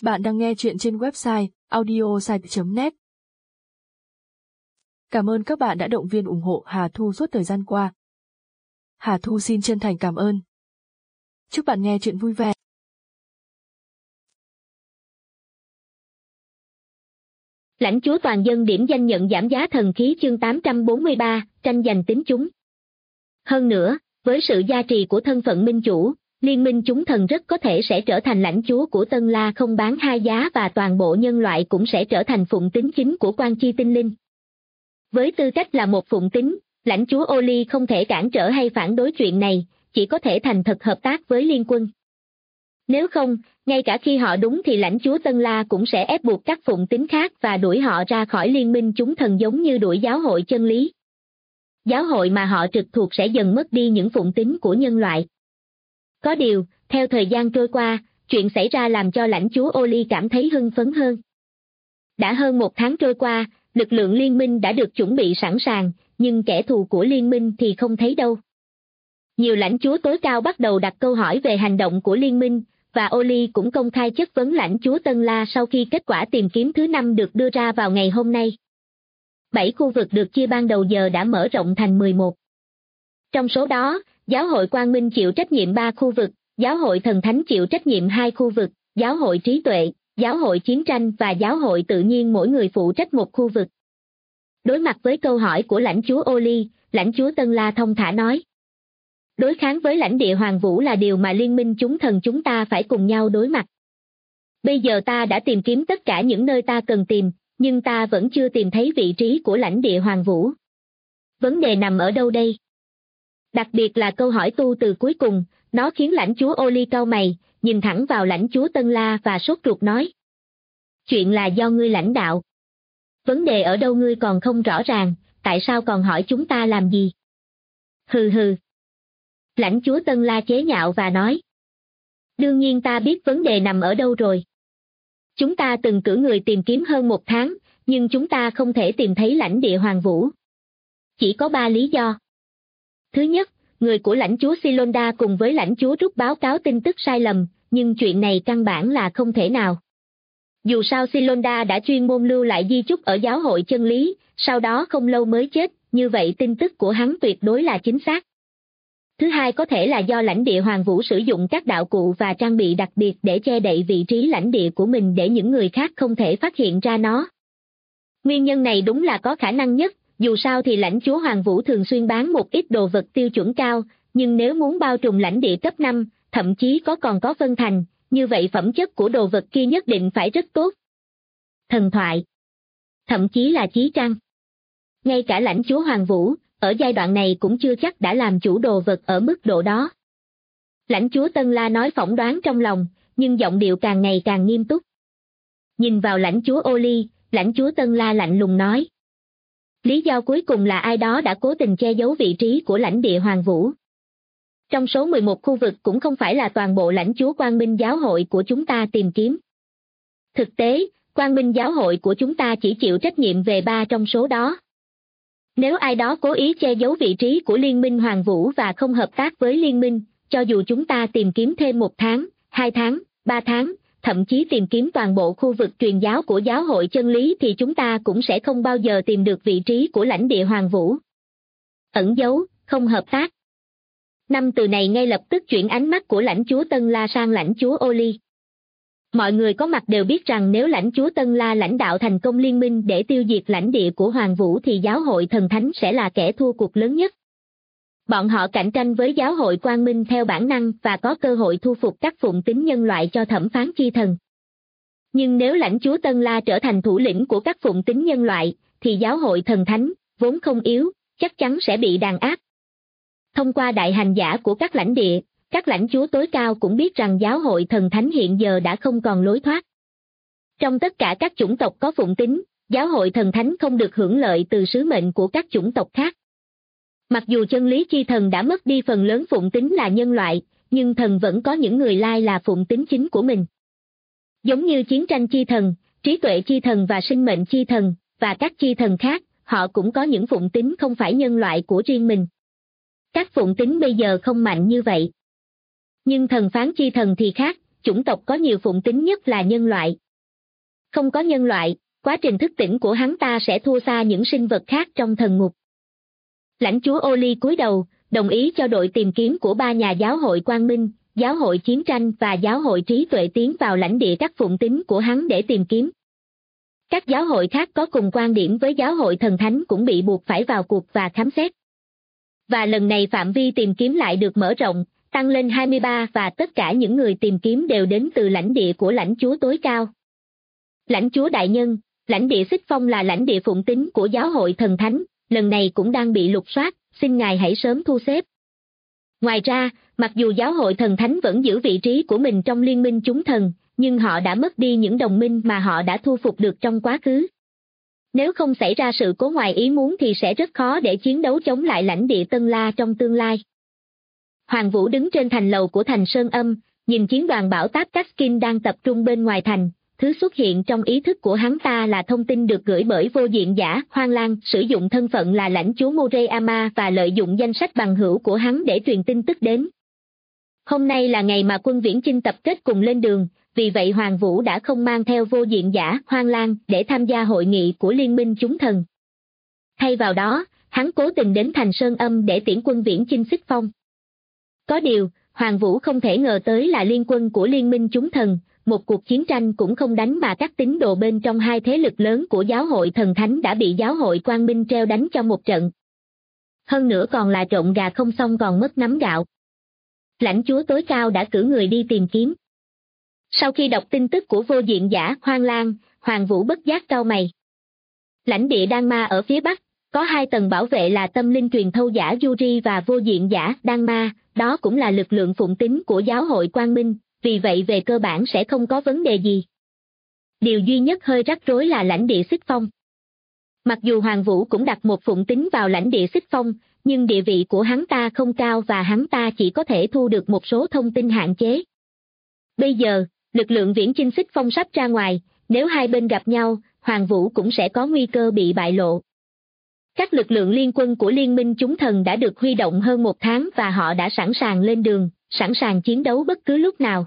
Bạn đang nghe chuyện trên website audiosite.net. Cảm ơn các bạn đã động viên ủng hộ Hà Thu suốt thời gian qua. Hà Thu xin chân thành cảm ơn. Chúc bạn nghe chuyện vui vẻ. Lãnh chúa toàn dân điểm danh nhận giảm giá thần khí chương 843, tranh giành tính chúng. Hơn nữa, với sự gia trì của thân phận minh chủ, liên minh chúng thần rất có thể sẽ trở thành lãnh chúa của Tân La không bán hai giá và toàn bộ nhân loại cũng sẽ trở thành phụng tín chính của Quan Chi Tinh Linh. Với tư cách là một phụng tín, lãnh chúa Oli không thể cản trở hay phản đối chuyện này, chỉ có thể thành thật hợp tác với liên quân. Nếu không, ngay cả khi họ đúng thì lãnh chúa Tân La cũng sẽ ép buộc các phụng tín khác và đuổi họ ra khỏi liên minh chúng thần giống như đuổi giáo hội chân lý. Giáo hội mà họ trực thuộc sẽ dần mất đi những phụng tín của nhân loại. Có điều, theo thời gian trôi qua, chuyện xảy ra làm cho lãnh chúa Oli cảm thấy hưng phấn hơn. Đã hơn 1 tháng trôi qua, lực lượng liên minh đã được chuẩn bị sẵn sàng, nhưng kẻ thù của liên minh thì không thấy đâu. Nhiều lãnh chúa tối cao bắt đầu đặt câu hỏi về hành động của liên minh, và Oli cũng công khai chất vấn lãnh chúa Tân La sau khi kết quả tìm kiếm thứ 5 được đưa ra vào ngày hôm nay. 7 khu vực được chia ban đầu giờ đã mở rộng thành 11. Trong số đó, giáo hội Quang Minh chịu trách nhiệm 3 khu vực, giáo hội Thần Thánh chịu trách nhiệm 2 khu vực, giáo hội Trí Tuệ, giáo hội Chiến Tranh và giáo hội Tự Nhiên mỗi người phụ trách 1 khu vực. Đối mặt với câu hỏi của lãnh chúa Oli, lãnh chúa Tân La thông thả nói: đối kháng với lãnh địa Hoàng Vũ là điều mà liên minh chúng thần chúng ta phải cùng nhau đối mặt. Bây giờ ta đã tìm kiếm tất cả những nơi ta cần tìm, nhưng ta vẫn chưa tìm thấy vị trí của lãnh địa Hoàng Vũ. Vấn đề nằm ở đâu đây? Đặc biệt là câu hỏi tu từ cuối cùng, nó khiến lãnh chúa Oli cau mày, nhìn thẳng vào lãnh chúa Tân La và sốt ruột nói: chuyện là do ngươi lãnh đạo. Vấn đề ở đâu ngươi còn không rõ ràng, tại sao còn hỏi chúng ta làm gì? Hừ hừ. Lãnh chúa Tân La chế nhạo và nói: đương nhiên ta biết vấn đề nằm ở đâu rồi. Chúng ta từng cử người tìm kiếm hơn 1 tháng, nhưng chúng ta không thể tìm thấy lãnh địa Hoàng Vũ. Chỉ có 3 lý do. Thứ nhất, người của lãnh chúa Silonda cùng với lãnh chúa rút báo cáo tin tức sai lầm, nhưng chuyện này căn bản là không thể nào. Dù sao Silonda đã chuyên môn lưu lại di chúc ở giáo hội chân lý, sau đó không lâu mới chết, như vậy tin tức của hắn tuyệt đối là chính xác. Thứ hai có thể là do lãnh địa Hoàng Vũ sử dụng các đạo cụ và trang bị đặc biệt để che đậy vị trí lãnh địa của mình để những người khác không thể phát hiện ra nó. Nguyên nhân này đúng là có khả năng nhất, dù sao thì lãnh chúa Hoàng Vũ thường xuyên bán một ít đồ vật tiêu chuẩn cao, nhưng nếu muốn bao trùm lãnh địa cấp 5, thậm chí còn có phân thành, như vậy phẩm chất của đồ vật kia nhất định phải rất tốt. Thần thoại, thậm chí là chí trăng. Ngay cả lãnh chúa Hoàng Vũ, ở giai đoạn này cũng chưa chắc đã làm chủ đồ vật ở mức độ đó. Lãnh chúa Tân La nói phỏng đoán trong lòng, nhưng giọng điệu càng ngày càng nghiêm túc. Nhìn vào lãnh chúa Oli, lãnh chúa Tân La lạnh lùng nói: lý do cuối cùng là ai đó đã cố tình che giấu vị trí của lãnh địa Hoàng Vũ. Trong số 11 khu vực cũng không phải là toàn bộ lãnh chúa Quang Minh giáo hội của chúng ta tìm kiếm. Thực tế, Quang Minh giáo hội của chúng ta chỉ chịu trách nhiệm về 3 trong số đó. Nếu ai đó cố ý che giấu vị trí của Liên minh Hoàng Vũ và không hợp tác với Liên minh, cho dù chúng ta tìm kiếm thêm 1 tháng, 2 tháng, 3 tháng, thậm chí tìm kiếm toàn bộ khu vực truyền giáo của giáo hội chân lý thì chúng ta cũng sẽ không bao giờ tìm được vị trí của lãnh địa Hoàng Vũ. Ẩn giấu, không hợp tác. 5 từ này ngay lập tức chuyển ánh mắt của lãnh chúa Tân La sang lãnh chúa Oli. Mọi người có mặt đều biết rằng nếu lãnh chúa Tân La lãnh đạo thành công liên minh để tiêu diệt lãnh địa của Hoàng Vũ thì giáo hội Thần Thánh sẽ là kẻ thua cuộc lớn nhất. Bọn họ cạnh tranh với giáo hội Quang Minh theo bản năng và có cơ hội thu phục các phụng tín nhân loại cho thẩm phán chi thần. Nhưng nếu lãnh chúa Tân La trở thành thủ lĩnh của các phụng tín nhân loại, thì giáo hội Thần Thánh, vốn không yếu, chắc chắn sẽ bị đàn áp. Thông qua đại hành giả của các lãnh địa, các lãnh chúa tối cao cũng biết rằng giáo hội Thần Thánh hiện giờ đã không còn lối thoát. Trong tất cả các chủng tộc có phụng tín, giáo hội Thần Thánh không được hưởng lợi từ sứ mệnh của các chủng tộc khác. Mặc dù chân lý chi thần đã mất đi phần lớn phụng tín là nhân loại, nhưng thần vẫn có những người lai là phụng tín chính của mình. Giống như chiến tranh chi thần, trí tuệ chi thần và sinh mệnh chi thần, và các chi thần khác, họ cũng có những phụng tín không phải nhân loại của riêng mình. Các phụng tín bây giờ không mạnh như vậy. Nhưng thần phán chi thần thì khác, chủng tộc có nhiều phụng tính nhất là nhân loại. Không có nhân loại, quá trình thức tỉnh của hắn ta sẽ thua xa những sinh vật khác trong thần ngục. Lãnh chúa Oli cúi đầu, đồng ý cho đội tìm kiếm của 3 nhà giáo hội Quang Minh, giáo hội Chiến tranh và giáo hội Trí tuệ tiến vào lãnh địa các phụng tính của hắn để tìm kiếm. Các giáo hội khác có cùng quan điểm với giáo hội thần thánh cũng bị buộc phải vào cuộc và khám xét. Và lần này phạm vi tìm kiếm lại được mở rộng, tăng lên 23 và tất cả những người tìm kiếm đều đến từ lãnh địa của lãnh chúa tối cao. Lãnh chúa đại nhân, lãnh địa Xích Phong là lãnh địa phụng tín của giáo hội thần thánh, lần này cũng đang bị lục soát, xin ngài hãy sớm thu xếp. Ngoài ra, mặc dù giáo hội thần thánh vẫn giữ vị trí của mình trong liên minh chúng thần, nhưng họ đã mất đi những đồng minh mà họ đã thu phục được trong quá khứ. Nếu không xảy ra sự cố ngoài ý muốn thì sẽ rất khó để chiến đấu chống lại lãnh địa Tân La trong tương lai. Hoàng Vũ đứng trên thành lầu của thành Sơn Âm, nhìn chiến đoàn bảo táp Kaskin đang tập trung bên ngoài thành. Thứ xuất hiện trong ý thức của hắn ta là thông tin được gửi bởi vô diện giả Hoang Lang, sử dụng thân phận là lãnh chúa Moreyama và lợi dụng danh sách bằng hữu của hắn để truyền tin tức đến. Hôm nay là ngày mà quân Viễn Chinh tập kết cùng lên đường, vì vậy Hoàng Vũ đã không mang theo vô diện giả Hoang Lang để tham gia hội nghị của Liên minh chúng thần. Thay vào đó, hắn cố tình đến thành Sơn Âm để tiễn quân Viễn Chinh Xích Phong. Có điều, Hoàng Vũ không thể ngờ tới là liên quân của Liên minh chúng thần, một cuộc chiến tranh cũng không đánh mà các tín đồ bên trong hai thế lực lớn của giáo hội thần thánh đã bị giáo hội Quang Minh treo đánh cho một trận. Hơn nữa còn là trộn gà không xong còn mất nắm gạo. Lãnh chúa tối cao đã cử người đi tìm kiếm. Sau khi đọc tin tức của vô diện giả Hoang Lang, Hoàng Vũ bất giác cau mày. Lãnh địa Đan Ma ở phía bắc, có 2 tầng bảo vệ là tâm linh truyền thâu giả Yuri và vô diện giả Đan Ma, đó cũng là lực lượng phụng tín của giáo hội Quang Minh, vì vậy về cơ bản sẽ không có vấn đề gì. Điều duy nhất hơi rắc rối là lãnh địa Xích Phong. Mặc dù Hoàng Vũ cũng đặt một phụng tín vào lãnh địa Xích Phong, nhưng địa vị của hắn ta không cao và hắn ta chỉ có thể thu được một số thông tin hạn chế. Bây giờ, lực lượng Viễn Chinh Xích Phong sắp ra ngoài, nếu hai bên gặp nhau, Hoàng Vũ cũng sẽ có nguy cơ bị bại lộ. Các lực lượng liên quân của Liên minh chúng thần đã được huy động hơn 1 tháng và họ đã sẵn sàng lên đường, sẵn sàng chiến đấu bất cứ lúc nào.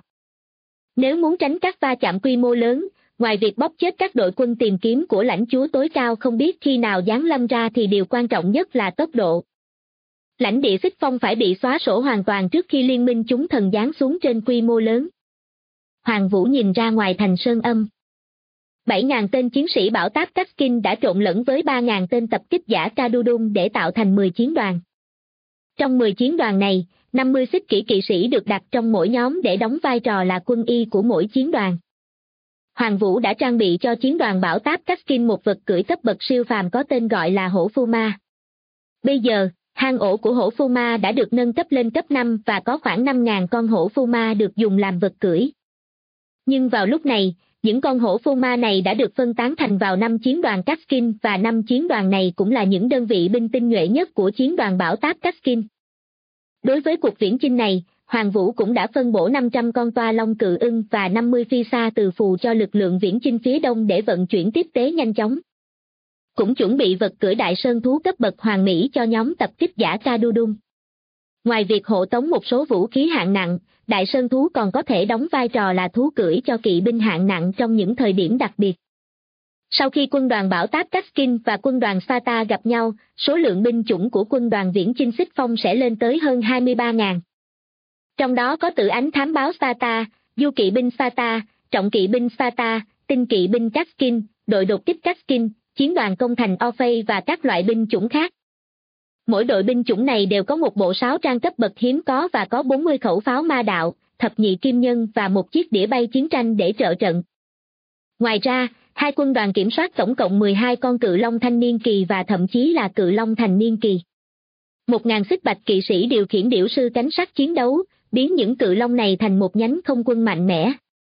Nếu muốn tránh các va chạm quy mô lớn, ngoài việc bóp chết các đội quân tìm kiếm của lãnh chúa tối cao không biết khi nào giáng lâm ra thì điều quan trọng nhất là tốc độ. Lãnh địa Xích Phong phải bị xóa sổ hoàn toàn trước khi liên minh chúng thần giáng xuống trên quy mô lớn. Hoàng Vũ nhìn ra ngoài thành Sơn Âm. 7.000 tên chiến sĩ bảo táp Kaskin đã trộn lẫn với 3.000 tên tập kích giả Kadudum để tạo thành 10 chiến đoàn. Trong 10 chiến đoàn này, 50 xích kỷ kỵ sĩ được đặt trong mỗi nhóm để đóng vai trò là quân y của mỗi chiến đoàn. Hoàng Vũ đã trang bị cho chiến đoàn bảo táp Kaskin một vật cưỡi cấp bậc siêu phàm có tên gọi là hổ phu ma. Bây giờ, hang ổ của hổ phu ma đã được nâng cấp lên cấp 5 và có khoảng 5.000 con hổ phu ma được dùng làm vật cưỡi. Nhưng vào lúc này, những con hổ phu ma này đã được phân tán thành vào 5 chiến đoàn Kaskin và 5 chiến đoàn này cũng là những đơn vị binh tinh nhuệ nhất của chiến đoàn bảo táp Kaskin. Đối với cuộc viễn chinh này, Hoàng Vũ cũng đã phân bổ 500 con toa long cự ưng và 50 phi xa từ phù cho lực lượng viễn chinh phía đông để vận chuyển tiếp tế nhanh chóng. Cũng chuẩn bị vật cưỡi đại sơn thú cấp bậc hoàng mỹ cho nhóm tập kích giả Kadudum. Ngoài việc hộ tống một số vũ khí hạng nặng, đại sơn thú còn có thể đóng vai trò là thú cưỡi cho kỵ binh hạng nặng trong những thời điểm đặc biệt. Sau khi quân đoàn bảo táp Kaskin và quân đoàn Sata gặp nhau, số lượng binh chủng của quân đoàn viễn chinh Xích Phong sẽ lên tới hơn 23.000. Trong đó có tử ánh thám báo Sata, du kỵ binh Sata, trọng kỵ binh Sata, tinh kỵ binh Kaskin, đội đột kích Kaskin, chiến đoàn công thành Orphei và các loại binh chủng khác. Mỗi đội binh chủng này đều có một bộ sáo trang cấp bậc hiếm có và có 40 khẩu pháo ma đạo, thập nhị kim nhân và một chiếc đĩa bay chiến tranh để trợ trận. Ngoài ra, 2 quân đoàn kiểm soát tổng cộng 12 con cự long thanh niên kỳ và thậm chí là cự long thành niên kỳ. 1.000 xích bạch kỵ sĩ điều khiển điểu sư cánh sắt chiến đấu, biến những cự long này thành một nhánh không quân mạnh mẽ.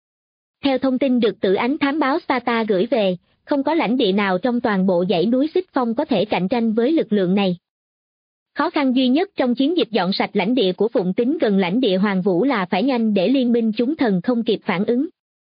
Theo thông tin được tử ánh thám báo Sata gửi về, không có lãnh địa nào trong toàn bộ dãy núi Xích Phong có thể cạnh tranh với lực lượng này. Khó khăn duy nhất trong chiến dịch dọn sạch lãnh địa của Phụng Tín gần lãnh địa Hoàng Vũ là phải nhanh để liên minh chúng thần không kịp phản ứng.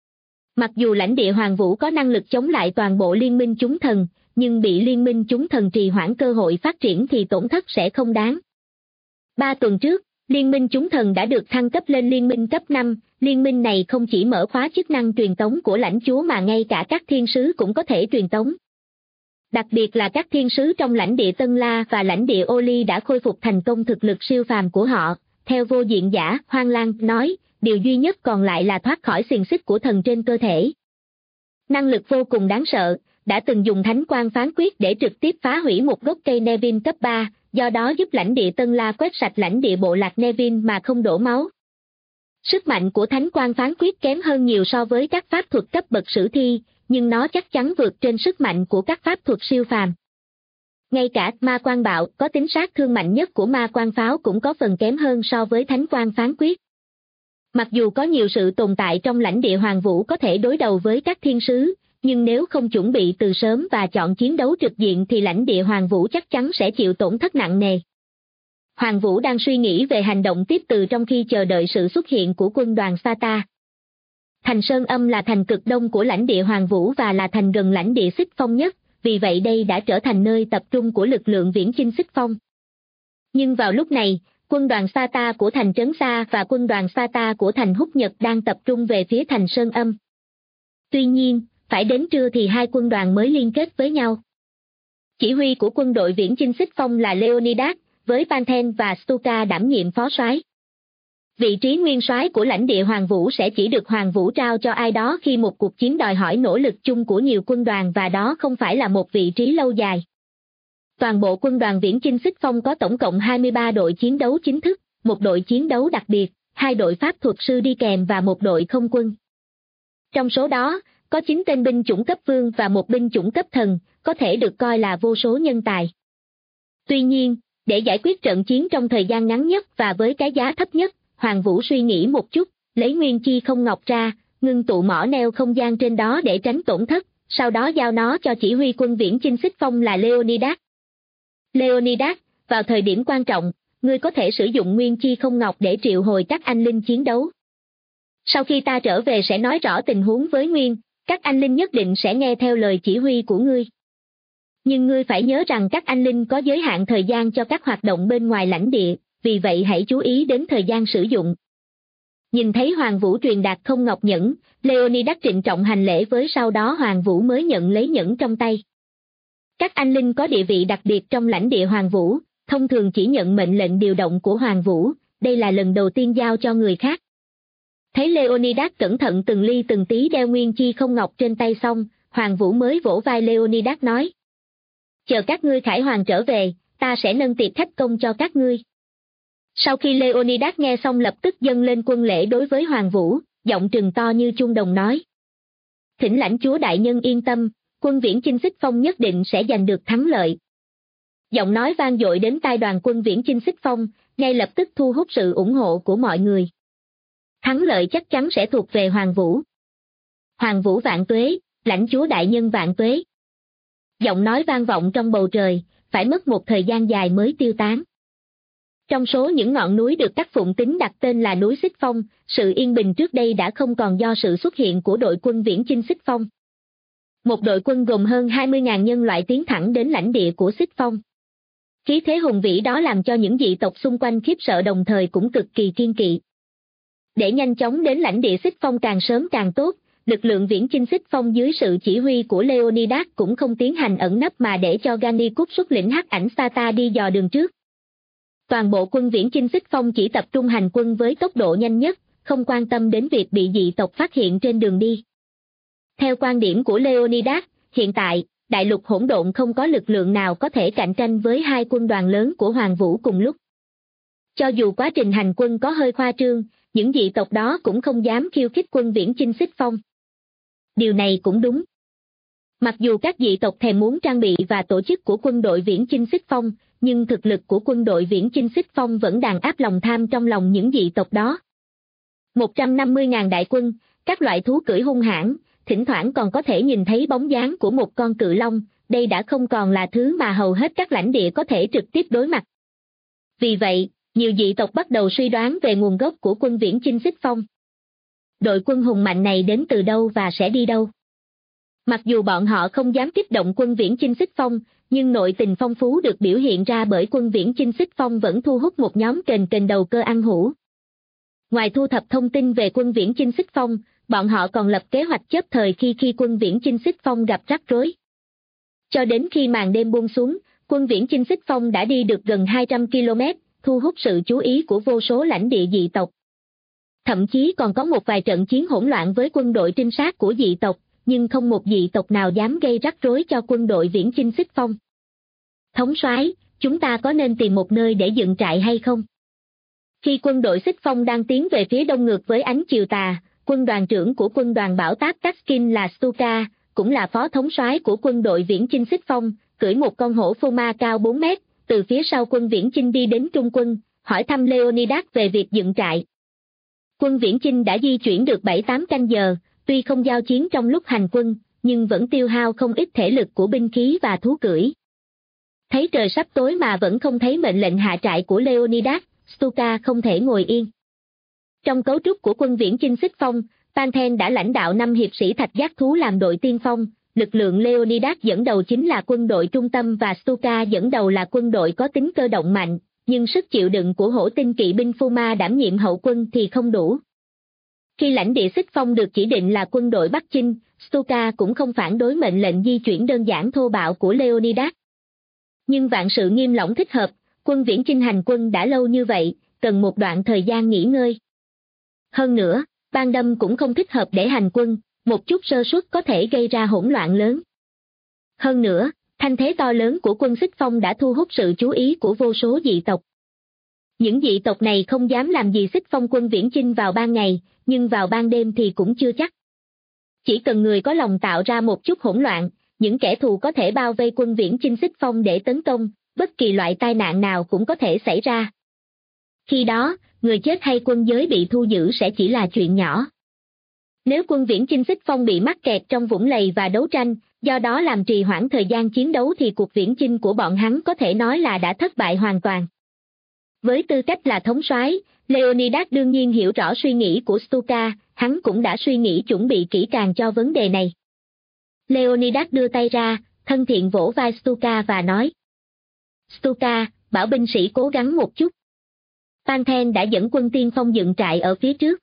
Mặc dù lãnh địa Hoàng Vũ có năng lực chống lại toàn bộ liên minh chúng thần, nhưng bị liên minh chúng thần trì hoãn cơ hội phát triển thì tổn thất sẽ không đáng. 3 tuần trước, Liên minh chúng thần đã được thăng cấp lên liên minh cấp 5, liên minh này không chỉ mở khóa chức năng truyền tống của lãnh chúa mà ngay cả các thiên sứ cũng có thể truyền tống. Đặc biệt là các thiên sứ trong lãnh địa Tân La và lãnh địa Ô Ly đã khôi phục thành công thực lực siêu phàm của họ. Theo vô diện giả Hoang Lang nói, điều duy nhất còn lại là thoát khỏi xiềng xích của thần trên cơ thể. Năng lực vô cùng đáng sợ, đã từng dùng thánh quang phán quyết để trực tiếp phá hủy một gốc cây Nevin cấp 3, do đó giúp lãnh địa Tân La quét sạch lãnh địa bộ lạc Nevin mà không đổ máu. Sức mạnh của thánh quang phán quyết kém hơn nhiều so với các pháp thuật cấp bậc sử thi, nhưng nó chắc chắn vượt trên sức mạnh của các pháp thuật siêu phàm. Ngay cả ma quang bạo có tính sát thương mạnh nhất của ma quang pháo cũng có phần kém hơn so với thánh quang phán quyết. Mặc dù có nhiều sự tồn tại trong lãnh địa Hoàng Vũ có thể đối đầu với các thiên sứ, nhưng nếu không chuẩn bị từ sớm và chọn chiến đấu trực diện thì lãnh địa Hoàng Vũ chắc chắn sẽ chịu tổn thất nặng nề. Hoàng Vũ đang suy nghĩ về hành động tiếp từ trong khi chờ đợi sự xuất hiện của quân đoàn Sata. Thành Sơn Âm là thành cực đông của lãnh địa Hoàng Vũ và là thành gần lãnh địa Xích Phong nhất, vì vậy đây đã trở thành nơi tập trung của lực lượng viễn chinh Xích Phong. Nhưng vào lúc này, quân đoàn Sata của thành Trấn Sa và quân đoàn Sata của thành Húc Nhật đang tập trung về phía thành Sơn Âm. Tuy nhiên, phải đến trưa thì hai quân đoàn mới liên kết với nhau. Chỉ huy của quân đội viễn chinh Xích Phong là Leonidas, với Panthen và Stuka đảm nhiệm phó soái. Vị trí nguyên soái của lãnh địa Hoàng Vũ sẽ chỉ được Hoàng Vũ trao cho ai đó khi một cuộc chiến đòi hỏi nỗ lực chung của nhiều quân đoàn và đó không phải là một vị trí lâu dài. Toàn bộ quân đoàn viễn chinh Xích Phong có tổng cộng 23 đội chiến đấu chính thức, một đội chiến đấu đặc biệt, 2 đội pháp thuật sư đi kèm và một đội không quân. Trong số đó, có 9 tên binh chủng cấp vương và một binh chủng cấp thần, có thể được coi là vô số nhân tài. Tuy nhiên, để giải quyết trận chiến trong thời gian ngắn nhất và với cái giá thấp nhất, Hoàng Vũ suy nghĩ một chút, lấy nguyên chi không ngọc ra, ngưng tụ mỏ neo không gian trên đó để tránh tổn thất, sau đó giao nó cho chỉ huy quân viễn chinh Xích Phong là Leonidas. Leonidas, vào thời điểm quan trọng, ngươi có thể sử dụng nguyên chi không ngọc để triệu hồi các anh linh chiến đấu. Sau khi ta trở về sẽ nói rõ tình huống với Nguyên, các anh linh nhất định sẽ nghe theo lời chỉ huy của ngươi. Nhưng ngươi phải nhớ rằng các anh linh có giới hạn thời gian cho các hoạt động bên ngoài lãnh địa, vì vậy hãy chú ý đến thời gian sử dụng. Nhìn thấy Hoàng Vũ truyền đạt không ngọc nhẫn, Leonidas trịnh trọng hành lễ với sau đó Hoàng Vũ mới nhận lấy nhẫn trong tay. Các anh linh có địa vị đặc biệt trong lãnh địa Hoàng Vũ, thông thường chỉ nhận mệnh lệnh điều động của Hoàng Vũ, đây là lần đầu tiên giao cho người khác. Thấy Leonidas cẩn thận từng ly từng tí đeo nguyên chi không ngọc trên tay xong, Hoàng Vũ mới vỗ vai Leonidas nói. Chờ các ngươi khải hoàng trở về, ta sẽ nâng tiệc khách công cho các ngươi. Sau khi Leonidas nghe xong lập tức dâng lên quân lễ đối với Hoàng Vũ, giọng trừng to như chuông đồng nói. Thỉnh lãnh chúa đại nhân yên tâm, quân viễn chinh Xích Phong nhất định sẽ giành được thắng lợi. Giọng nói vang dội đến tai đoàn quân viễn chinh Xích Phong, ngay lập tức thu hút sự ủng hộ của mọi người. Thắng lợi chắc chắn sẽ thuộc về Hoàng Vũ. Hoàng Vũ vạn tuế, lãnh chúa đại nhân vạn tuế. Giọng nói vang vọng trong bầu trời, phải mất một thời gian dài mới tiêu tán. Trong số những ngọn núi được các phụng tín đặt tên là núi Xích Phong, sự yên bình trước đây đã không còn do sự xuất hiện của đội quân viễn chinh Xích Phong. Một đội quân gồm hơn 20.000 nhân loại tiến thẳng đến lãnh địa của Xích Phong. Khí thế hùng vĩ đó làm cho những dị tộc xung quanh khiếp sợ đồng thời cũng cực kỳ kiên kỵ. Để nhanh chóng đến lãnh địa Xích Phong càng sớm càng tốt, lực lượng viễn chinh Xích Phong dưới sự chỉ huy của Leonidas cũng không tiến hành ẩn nấp mà để cho Gannicus xuất lĩnh hắc ảnh Sata đi dò đường trước. Toàn bộ quân viễn chinh Xích Phong chỉ tập trung hành quân với tốc độ nhanh nhất, không quan tâm đến việc bị dị tộc phát hiện trên đường đi. Theo quan điểm của Leonidas, hiện tại, đại lục hỗn độn không có lực lượng nào có thể cạnh tranh với hai quân đoàn lớn của Hoàng Vũ cùng lúc. Cho dù quá trình hành quân có hơi khoa trương, những dị tộc đó cũng không dám khiêu khích quân viễn chinh Xích Phong. Điều này cũng đúng. Mặc dù các dị tộc thèm muốn trang bị và tổ chức của quân đội viễn chinh Xích Phong, nhưng thực lực của quân đội viễn chinh Xích Phong vẫn đàn áp lòng tham trong lòng những dị tộc đó. 150.000 đại quân, các loại thú cưỡi hung hãn, thỉnh thoảng còn có thể nhìn thấy bóng dáng của một con cự long, đây đã không còn là thứ mà hầu hết các lãnh địa có thể trực tiếp đối mặt. Vì vậy, nhiều dị tộc bắt đầu suy đoán về nguồn gốc của quân viễn chinh Xích Phong. Đội quân hùng mạnh này đến từ đâu và sẽ đi đâu? Mặc dù bọn họ không dám kích động quân viễn chinh xích phong, nhưng nội tình phong phú được biểu hiện ra bởi quân viễn chinh xích phong vẫn thu hút một nhóm kền đầu cơ ăn hũ. Ngoài thu thập thông tin về quân viễn chinh xích phong, bọn họ còn lập kế hoạch chớp thời khi quân viễn chinh xích phong gặp rắc rối. Cho đến khi màn đêm buông xuống, quân viễn chinh xích phong đã đi được gần 200 km, thu hút sự chú ý của vô số lãnh địa dị tộc. Thậm chí còn có một vài trận chiến hỗn loạn với quân đội trinh sát của dị tộc, nhưng không một dị tộc nào dám gây rắc rối cho quân đội viễn chinh xích phong. Thống soái, chúng ta có nên tìm một nơi để dựng trại hay không? Khi quân đội xích phong đang tiến về phía đông ngược với ánh chiều tà, quân đoàn trưởng của quân đoàn bảo táp Kaskin là Stuka, cũng là phó thống soái của quân đội viễn chinh xích phong, cưỡi một con hổ phô ma cao 4 mét, từ phía sau quân viễn chinh đi đến trung quân, hỏi thăm Leonidas về việc dựng trại. Quân viễn chinh đã di chuyển được 7-8 canh giờ, tuy không giao chiến trong lúc hành quân, nhưng vẫn tiêu hao không ít thể lực của binh khí và thú cưỡi. Thấy trời sắp tối mà vẫn không thấy mệnh lệnh hạ trại của Leonidas, Stuka không thể ngồi yên. Trong cấu trúc của quân viễn chinh xích phong, Panthen đã lãnh đạo 5 hiệp sĩ thạch giác thú làm đội tiên phong, lực lượng Leonidas dẫn đầu chính là quân đội trung tâm và Stuka dẫn đầu là quân đội có tính cơ động mạnh, nhưng sức chịu đựng của hổ tinh kỵ binh Fuma đảm nhiệm hậu quân thì không đủ. Khi lãnh địa xích phong được chỉ định là quân đội Bắc Chinh, Stuka cũng không phản đối mệnh lệnh di chuyển đơn giản thô bạo của Leonidas. Nhưng vạn sự nghiêm lỏng thích hợp, quân viễn chinh hành quân đã lâu như vậy, cần một đoạn thời gian nghỉ ngơi. Hơn nữa, ban đêm cũng không thích hợp để hành quân, một chút sơ suất có thể gây ra hỗn loạn lớn. Hơn nữa, thanh thế to lớn của quân xích phong đã thu hút sự chú ý của vô số dị tộc. Những dị tộc này không dám làm gì xích phong quân viễn chinh vào ban ngày, nhưng vào ban đêm thì cũng chưa chắc. Chỉ cần người có lòng tạo ra một chút hỗn loạn, những kẻ thù có thể bao vây quân viễn chinh xích phong để tấn công, bất kỳ loại tai nạn nào cũng có thể xảy ra. Khi đó, người chết hay quân giới bị thu giữ sẽ chỉ là chuyện nhỏ. Nếu quân viễn chinh xích phong bị mắc kẹt trong vũng lầy và đấu tranh, do đó làm trì hoãn thời gian chiến đấu thì cuộc viễn chinh của bọn hắn có thể nói là đã thất bại hoàn toàn. Với tư cách là thống soái, Leonidas đương nhiên hiểu rõ suy nghĩ của Stuka, hắn cũng đã suy nghĩ chuẩn bị kỹ càng cho vấn đề này. Leonidas đưa tay ra, thân thiện vỗ vai Stuka và nói: Stuka, bảo binh sĩ cố gắng một chút. Panthen đã dẫn quân tiên phong dựng trại ở phía trước.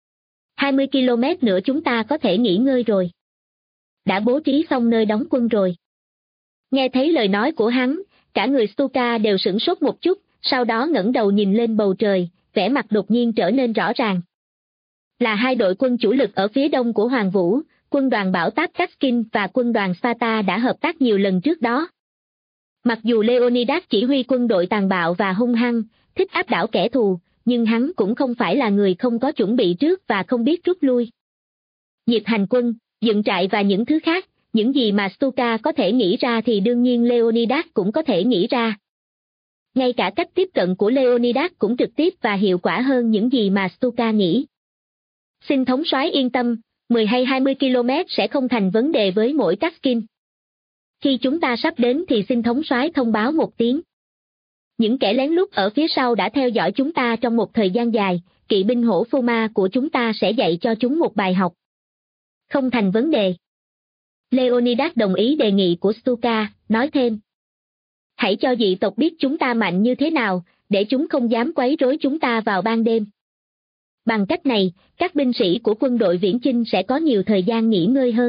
20 km nữa chúng ta có thể nghỉ ngơi rồi. Đã bố trí xong nơi đóng quân rồi. Nghe thấy lời nói của hắn, cả người Stuka đều sửng sốt một chút, sau đó ngẩng đầu nhìn lên bầu trời, vẻ mặt đột nhiên trở nên rõ ràng. Là hai đội quân chủ lực ở phía đông của Hoàng Vũ, quân đoàn bảo táp Kaskin và quân đoàn Sparta đã hợp tác nhiều lần trước đó. Mặc dù Leonidas chỉ huy quân đội tàn bạo và hung hăng, thích áp đảo kẻ thù, nhưng hắn cũng không phải là người không có chuẩn bị trước và không biết rút lui. Nhịp hành quân, dựng trại và những thứ khác, những gì mà Stuka có thể nghĩ ra thì đương nhiên Leonidas cũng có thể nghĩ ra. Ngay cả cách tiếp cận của Leonidas cũng trực tiếp và hiệu quả hơn những gì mà Stuka nghĩ. Xin thống soái yên tâm, 10 hay 20 km sẽ không thành vấn đề với mỗi Kaskin. Khi chúng ta sắp đến thì xin thống soái thông báo một tiếng. Những kẻ lén lút ở phía sau đã theo dõi chúng ta trong một thời gian dài, kỵ binh hổ Fuma của chúng ta sẽ dạy cho chúng một bài học. Không thành vấn đề. Leonidas đồng ý đề nghị của Stuka, nói thêm: Hãy cho dị tộc biết chúng ta mạnh như thế nào, để chúng không dám quấy rối chúng ta vào ban đêm. Bằng cách này, các binh sĩ của quân đội viễn chinh sẽ có nhiều thời gian nghỉ ngơi hơn.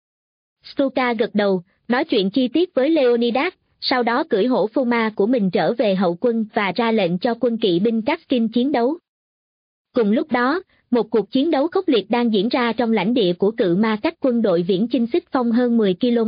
Stuka gật đầu, nói chuyện chi tiết với Leonidas, sau đó cưỡi hổ Fuma của mình trở về hậu quân và ra lệnh cho quân kỵ binh Kaskin chiến đấu. Cùng lúc đó, một cuộc chiến đấu khốc liệt đang diễn ra trong lãnh địa của cự ma cách quân đội viễn chinh xích phong hơn 10 km.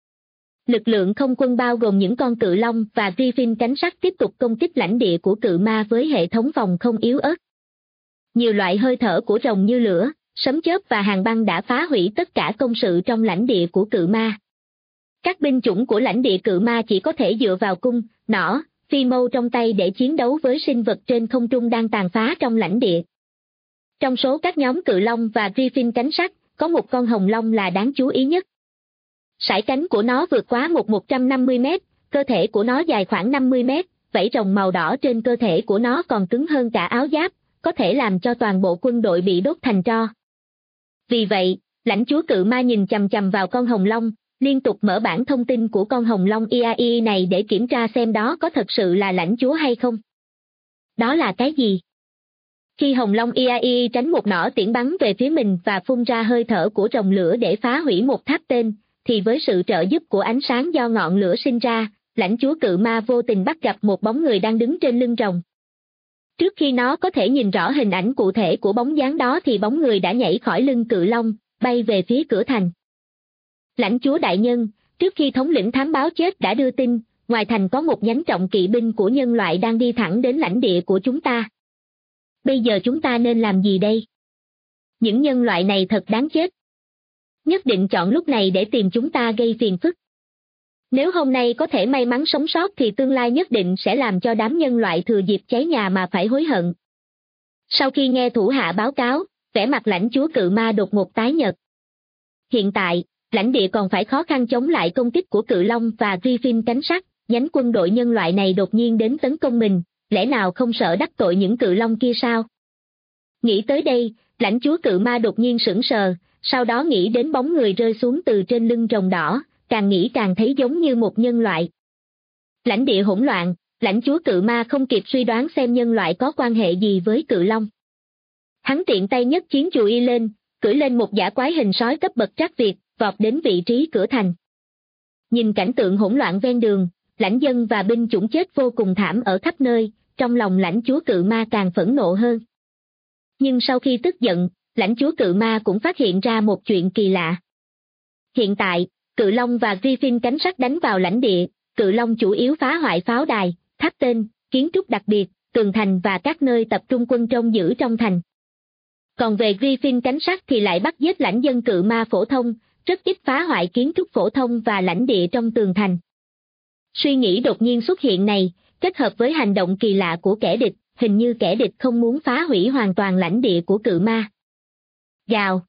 Lực lượng không quân bao gồm những con cự long và Griffin cánh sắt tiếp tục công kích lãnh địa của cự ma với hệ thống phòng không yếu ớt. Nhiều loại hơi thở của rồng như lửa, sấm chớp và hàng băng đã phá hủy tất cả công sự trong lãnh địa của cự ma. Các binh chủng của lãnh địa cự ma chỉ có thể dựa vào cung, nỏ, phi mâu trong tay để chiến đấu với sinh vật trên không trung đang tàn phá trong lãnh địa. Trong số các nhóm cự long và Griffin cánh sắt, có một con hồng long là đáng chú ý nhất. Sải cánh của nó vượt quá 150 mét, cơ thể của nó dài khoảng 50 mét, vảy rồng màu đỏ trên cơ thể của nó còn cứng hơn cả áo giáp, có thể làm cho toàn bộ quân đội bị đốt thành tro. Vì vậy, lãnh chúa cự ma nhìn chằm chằm vào con hồng long, liên tục mở bản thông tin của con hồng long IAI này để kiểm tra xem đó có thật sự là lãnh chúa hay không. Đó là cái gì? Khi hồng long IAI tránh một nỏ tiễn bắn về phía mình và phun ra hơi thở của rồng lửa để phá hủy một tháp tên, thì với sự trợ giúp của ánh sáng do ngọn lửa sinh ra, lãnh chúa cự ma vô tình bắt gặp một bóng người đang đứng trên lưng rồng. Trước khi nó có thể nhìn rõ hình ảnh cụ thể của bóng dáng đó thì bóng người đã nhảy khỏi lưng cự long, bay về phía cửa thành. Lãnh chúa đại nhân, trước khi thống lĩnh thám báo chết đã đưa tin, ngoài thành có một nhánh trọng kỵ binh của nhân loại đang đi thẳng đến lãnh địa của chúng ta. Bây giờ chúng ta nên làm gì đây? Những nhân loại này thật đáng chết. Nhất định chọn lúc này để tìm chúng ta gây phiền phức. Nếu hôm nay có thể may mắn sống sót thì tương lai nhất định sẽ làm cho đám nhân loại thừa dịp cháy nhà mà phải hối hận. Sau khi nghe thủ hạ báo cáo, vẻ mặt lãnh chúa cự ma đột ngột tái nhợt. Hiện tại, lãnh địa còn phải khó khăn chống lại công kích của cự long và Griffin cánh sắt, nhánh quân đội nhân loại này đột nhiên đến tấn công mình, lẽ nào không sợ đắc tội những cự long kia sao? Nghĩ tới đây, lãnh chúa cự ma đột nhiên sững sờ, sau đó nghĩ đến bóng người rơi xuống từ trên lưng rồng đỏ, càng nghĩ càng thấy giống như một nhân loại. Lãnh địa hỗn loạn, lãnh chúa cự ma không kịp suy đoán xem nhân loại có quan hệ gì với cự long. Hắn tiện tay nhấc chiến chùy lên, cưỡi lên một dã quái hình sói cấp bậc trác Việt, vọt đến vị trí cửa thành. Nhìn cảnh tượng hỗn loạn ven đường, lãnh dân và binh chủng chết vô cùng thảm ở khắp nơi, trong lòng lãnh chúa cự ma càng phẫn nộ hơn. Nhưng sau khi tức giận, lãnh chúa cự ma cũng phát hiện ra một chuyện kỳ lạ. Hiện tại, cự long và Griffin cánh sắt đánh vào lãnh địa, cự long chủ yếu phá hoại pháo đài, tháp tên, kiến trúc đặc biệt, tường thành và các nơi tập trung quân trông giữ trong thành. Còn về Griffin cánh sắt thì lại bắt giết lãnh dân cự ma phổ thông, rất ít phá hoại kiến trúc phổ thông và lãnh địa trong tường thành. Suy nghĩ đột nhiên xuất hiện này, kết hợp với hành động kỳ lạ của kẻ địch, hình như kẻ địch không muốn phá hủy hoàn toàn lãnh địa của cự ma. Gào.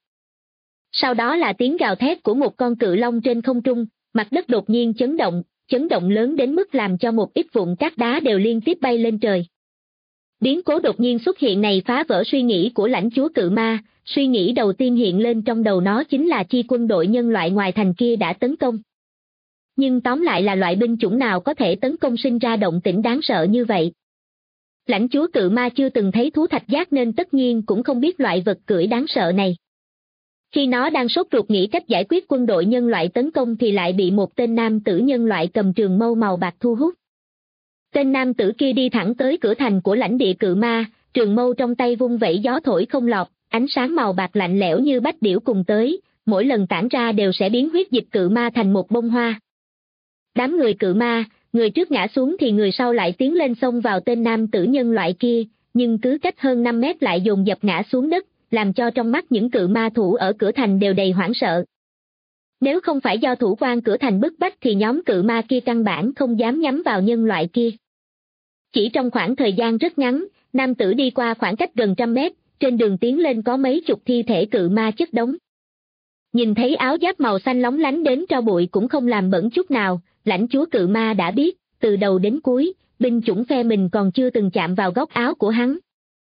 Sau đó là tiếng gào thét của một con cự long trên không trung, mặt đất đột nhiên chấn động lớn đến mức làm cho một ít vụn cát đá đều liên tiếp bay lên trời. Biến cố đột nhiên xuất hiện này phá vỡ suy nghĩ của lãnh chúa cự ma, suy nghĩ đầu tiên hiện lên trong đầu nó chính là chi quân đội nhân loại ngoài thành kia đã tấn công. Nhưng tóm lại là loại binh chủng nào có thể tấn công sinh ra động tĩnh đáng sợ như vậy. Lãnh chúa cự ma chưa từng thấy thú thạch giác nên tất nhiên cũng không biết loại vật cưỡi đáng sợ này. Khi nó đang sốt ruột nghĩ cách giải quyết quân đội nhân loại tấn công thì lại bị một tên nam tử nhân loại cầm trường mâu màu bạc thu hút. Tên nam tử kia đi thẳng tới cửa thành của lãnh địa cự ma, trường mâu trong tay vung vẩy gió thổi không lọt, ánh sáng màu bạc lạnh lẽo như bách điểu cùng tới, mỗi lần tản ra đều sẽ biến huyết dịch cự ma thành một bông hoa. Đám người cự ma, người trước ngã xuống thì người sau lại tiến lên xông vào tên nam tử nhân loại kia, nhưng cứ cách hơn 5 mét lại dồn dập ngã xuống đất, làm cho trong mắt những cự ma thủ ở cửa thành đều đầy hoảng sợ. Nếu không phải do thủ quan cửa thành bức bách thì nhóm cự ma kia căn bản không dám nhắm vào nhân loại kia. Chỉ trong khoảng thời gian rất ngắn, nam tử đi qua khoảng cách gần 100 mét, trên đường tiến lên có mấy chục thi thể cự ma chất đống. Nhìn thấy áo giáp màu xanh lóng lánh đến tro bụi cũng không làm bẩn chút nào, lãnh chúa cự ma đã biết, từ đầu đến cuối, binh chủng phe mình còn chưa từng chạm vào góc áo của hắn.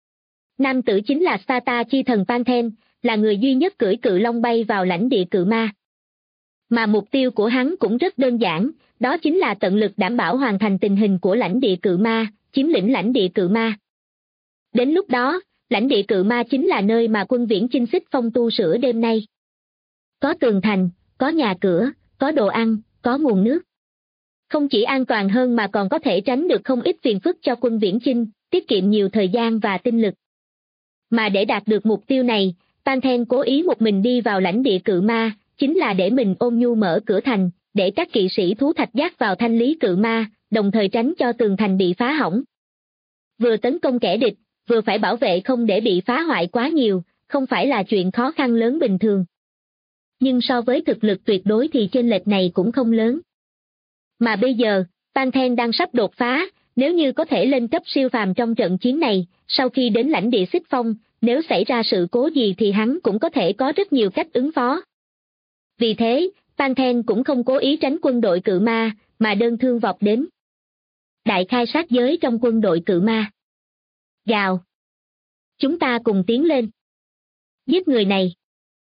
Nam tử chính là Sata chi thần Panthen, là người duy nhất cưỡi cự long bay vào lãnh địa cự ma. Mà mục tiêu của hắn cũng rất đơn giản, đó chính là tận lực đảm bảo hoàn thành tình hình của lãnh địa cự ma, chiếm lĩnh lãnh địa cự ma. Đến lúc đó, lãnh địa cự ma chính là nơi mà quân viễn chinh xích phong tu sửa đêm nay. Có tường thành, có nhà cửa, có đồ ăn, có nguồn nước. Không chỉ an toàn hơn mà còn có thể tránh được không ít phiền phức cho quân viễn chinh, tiết kiệm nhiều thời gian và tinh lực. Mà để đạt được mục tiêu này, Panthen cố ý một mình đi vào lãnh địa cự ma, chính là để mình ôn nhu mở cửa thành, để các kỵ sĩ thú thạch giác vào thanh lý cự ma, đồng thời tránh cho tường thành bị phá hỏng. Vừa tấn công kẻ địch, vừa phải bảo vệ không để bị phá hoại quá nhiều, không phải là chuyện khó khăn lớn bình thường. Nhưng so với thực lực tuyệt đối thì chênh lệch này cũng không lớn. Mà bây giờ, Panthen đang sắp đột phá, nếu như có thể lên cấp siêu phàm trong trận chiến này, sau khi đến lãnh địa xích phong, nếu xảy ra sự cố gì thì hắn cũng có thể có rất nhiều cách ứng phó. Vì thế, Panthen cũng không cố ý tránh quân đội cự ma, mà đơn thương vọt đến. Đại khai sát giới trong quân đội cự ma. Gào. Chúng ta cùng tiến lên. Giết người này.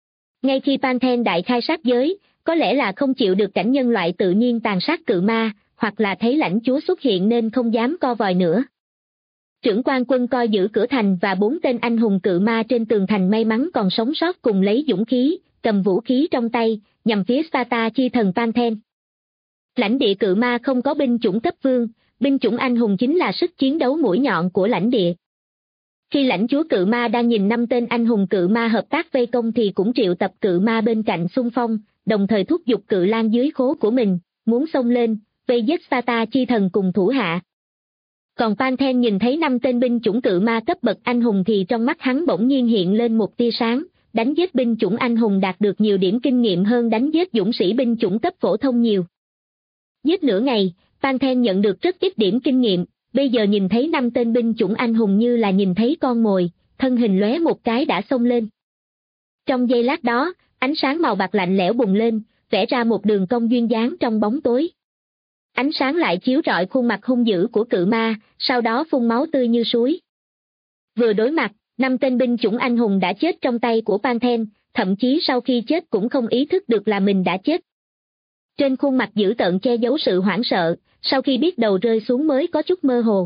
Ngay khi Panthen đại khai sát giới, có lẽ là không chịu được cảnh nhân loại tự nhiên tàn sát cự ma, hoặc là thấy lãnh chúa xuất hiện nên không dám co vòi nữa. Trưởng quan quân coi giữ cửa thành và 4 tên anh hùng cự ma trên tường thành may mắn còn sống sót cùng lấy dũng khí, cầm vũ khí trong tay, nhằm phía Sparta chi thần Panthen. Lãnh địa cự ma không có binh chủng cấp vương, binh chủng anh hùng chính là sức chiến đấu mũi nhọn của lãnh địa. Khi lãnh chúa cự ma đang nhìn 5 tên anh hùng cự ma hợp tác vây công thì cũng triệu tập cự ma bên cạnh xung phong, đồng thời thúc giục cự lang dưới khố của mình, muốn xông lên, vây giết Sparta chi thần cùng thủ hạ. Còn Panthen nhìn thấy 5 tên binh chủng cự ma cấp bậc anh hùng thì trong mắt hắn bỗng nhiên hiện lên một tia sáng, đánh giết binh chủng anh hùng đạt được nhiều điểm kinh nghiệm hơn đánh giết dũng sĩ binh chủng cấp phổ thông nhiều. Giết nửa ngày, Panthen nhận được rất ít điểm kinh nghiệm, bây giờ nhìn thấy 5 tên binh chủng anh hùng như là nhìn thấy con mồi, thân hình lóe một cái đã xông lên. Trong giây lát đó, ánh sáng màu bạc lạnh lẽo bùng lên, vẽ ra một đường cong duyên dáng trong bóng tối. Ánh sáng lại chiếu rọi khuôn mặt hung dữ của cự ma, sau đó phun máu tươi như suối. Vừa đối mặt, 5 tên binh chủng anh hùng đã chết trong tay của Panthen, thậm chí sau khi chết cũng không ý thức được là mình đã chết. Trên khuôn mặt dữ tợn che giấu sự hoảng sợ, sau khi biết đầu rơi xuống mới có chút mơ hồ.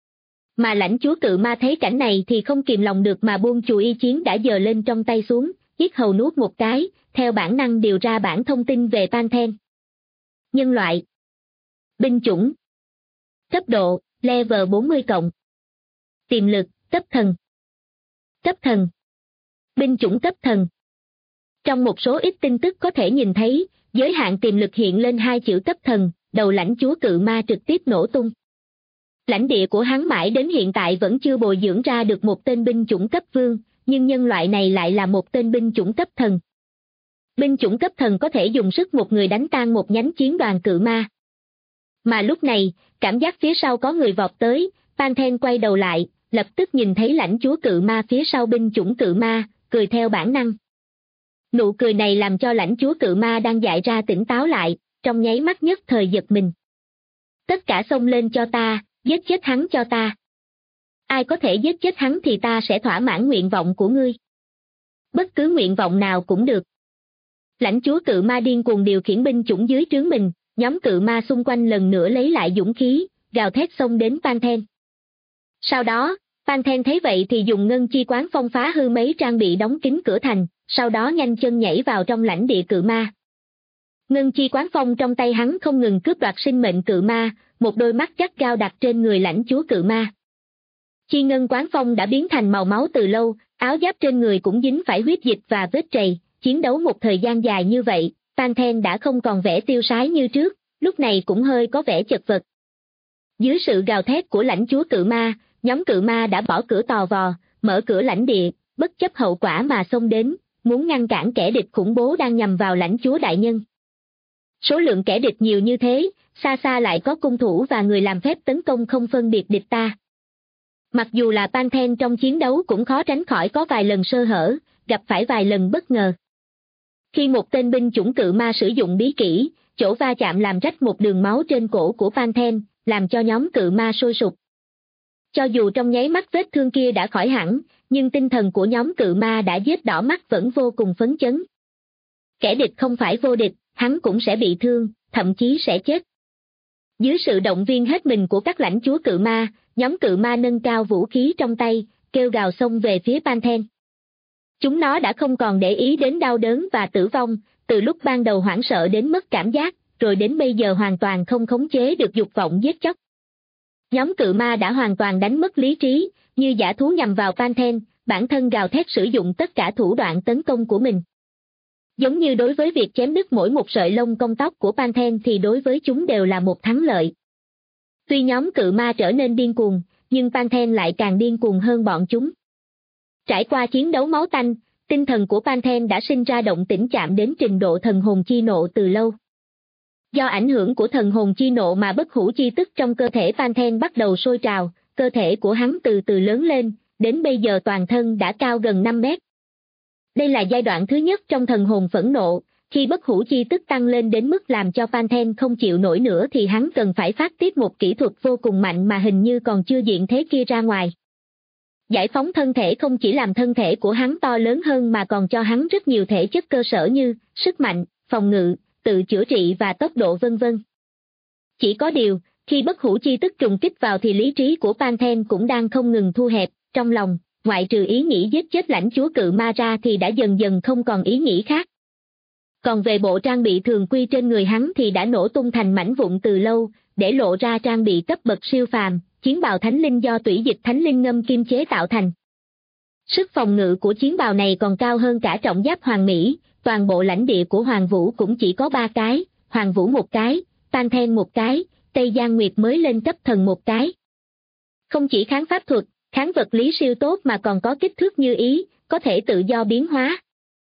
Mà lãnh chúa cự ma thấy cảnh này thì không kìm lòng được mà buông chùy y chiến đã giơ lên trong tay xuống, yết hầu nuốt một cái, theo bản năng điều ra bản thông tin về Panthen. Nhân loại. Binh chủng. Cấp độ, level 40+. Tiềm lực, cấp thần. Cấp thần. Binh chủng cấp thần. Trong một số ít tin tức có thể nhìn thấy, giới hạn tiềm lực hiện lên 2 chữ cấp thần, đầu lãnh chúa cự ma trực tiếp nổ tung. Lãnh địa của hắn mãi đến hiện tại vẫn chưa bồi dưỡng ra được một tên binh chủng cấp vương, nhưng nhân loại này lại là một tên binh chủng cấp thần. Binh chủng cấp thần có thể dùng sức một người đánh tan một nhánh chiến đoàn cự ma. Mà lúc này, cảm giác phía sau có người vọt tới, Panthen quay đầu lại, lập tức nhìn thấy lãnh chúa cự ma phía sau binh chủng cự ma, cười theo bản năng. Nụ cười này làm cho lãnh chúa cự ma đang dại ra tỉnh táo lại, trong nháy mắt nhất thời giật mình. Tất cả xông lên cho ta, giết chết hắn cho ta. Ai có thể giết chết hắn thì ta sẽ thỏa mãn nguyện vọng của ngươi. Bất cứ nguyện vọng nào cũng được. Lãnh chúa cự ma điên cuồng điều khiển binh chủng dưới trướng mình, nhóm cự ma xung quanh lần nữa lấy lại dũng khí, gào thét xông đến Panthen. Sau đó, Panthen thấy vậy thì dùng ngân chi quán phong phá hư mấy trang bị đóng kín cửa thành, sau đó nhanh chân nhảy vào trong lãnh địa cự ma. Ngân chi quán phong trong tay hắn không ngừng cướp đoạt sinh mệnh cự ma, một đôi mắt gắt gao đặt trên người lãnh chúa cự ma. Chi ngân quán phong đã biến thành màu máu từ lâu, áo giáp trên người cũng dính phải huyết dịch và vết trầy, chiến đấu một thời gian dài như vậy, Panthen đã không còn vẻ tiêu sái như trước, lúc này cũng hơi có vẻ chật vật. Dưới sự gào thét của lãnh chúa cự ma, nhóm cự ma đã bỏ cửa tò vò, mở cửa lãnh địa, bất chấp hậu quả mà xông đến, muốn ngăn cản kẻ địch khủng bố đang nhằm vào lãnh chúa đại nhân. Số lượng kẻ địch nhiều như thế, xa xa lại có cung thủ và người làm phép tấn công không phân biệt địch ta. Mặc dù là Panthen trong chiến đấu cũng khó tránh khỏi có vài lần sơ hở, gặp phải vài lần bất ngờ. Khi một tên binh chủng cự ma sử dụng bí kỹ, chỗ va chạm làm rách một đường máu trên cổ của Panthen, làm cho nhóm cự ma sôi sục. Cho dù trong nháy mắt vết thương kia đã khỏi hẳn, nhưng tinh thần của nhóm cự ma đã giết đỏ mắt vẫn vô cùng phấn chấn. Kẻ địch không phải vô địch, hắn cũng sẽ bị thương, thậm chí sẽ chết. Dưới sự động viên hết mình của các lãnh chúa cự ma, nhóm cự ma nâng cao vũ khí trong tay, kêu gào xông về phía Panthen. Chúng nó đã không còn để ý đến đau đớn và tử vong, từ lúc ban đầu hoảng sợ đến mất cảm giác, rồi đến bây giờ hoàn toàn không khống chế được dục vọng giết chóc. Nhóm cự ma đã hoàn toàn đánh mất lý trí, như dã thú nhằm vào Panthen, bản thân gào thét sử dụng tất cả thủ đoạn tấn công của mình. Giống như đối với việc chém đứt mỗi một sợi lông công tóc của Panthen thì đối với chúng đều là một thắng lợi. Tuy nhóm cự ma trở nên điên cuồng, nhưng Panthen lại càng điên cuồng hơn bọn chúng. Trải qua chiến đấu máu tanh, tinh thần của Panthen đã sinh ra động tĩnh chạm đến trình độ thần hồn chi nộ từ lâu. Do ảnh hưởng của thần hồn chi nộ mà bất hủ chi tức trong cơ thể Panthen bắt đầu sôi trào, cơ thể của hắn từ từ lớn lên, đến bây giờ toàn thân đã cao gần 5 mét. Đây là giai đoạn thứ nhất trong thần hồn phẫn nộ, khi bất hủ chi tức tăng lên đến mức làm cho Panthen không chịu nổi nữa thì hắn cần phải phát tiếp một kỹ thuật vô cùng mạnh mà hình như còn chưa diện thế kia ra ngoài. Giải phóng thân thể không chỉ làm thân thể của hắn to lớn hơn mà còn cho hắn rất nhiều thể chất cơ sở như sức mạnh, phòng ngự, tự chữa trị và tốc độ vân vân. Chỉ có điều, khi bất hủ chi tức trùng kích vào thì lý trí của Panthen cũng đang không ngừng thu hẹp, trong lòng, ngoại trừ ý nghĩ giết chết lãnh chúa cự ma ra thì đã dần dần không còn ý nghĩ khác. Còn về bộ trang bị thường quy trên người hắn thì đã nổ tung thành mảnh vụn từ lâu, để lộ ra trang bị cấp bậc siêu phàm, chiến bào thánh linh do tủy dịch thánh linh ngâm kim chế tạo thành. Sức phòng ngự của chiến bào này còn cao hơn cả trọng giáp Hoàng Mỹ, toàn bộ lãnh địa của Hoàng Vũ cũng chỉ có 3 cái, Hoàng Vũ 1 cái, Panthen 1 cái, Tây Giang Nguyệt mới lên cấp thần 1 cái. Không chỉ kháng pháp thuật, kháng vật lý siêu tốt mà còn có kích thước như ý, có thể tự do biến hóa.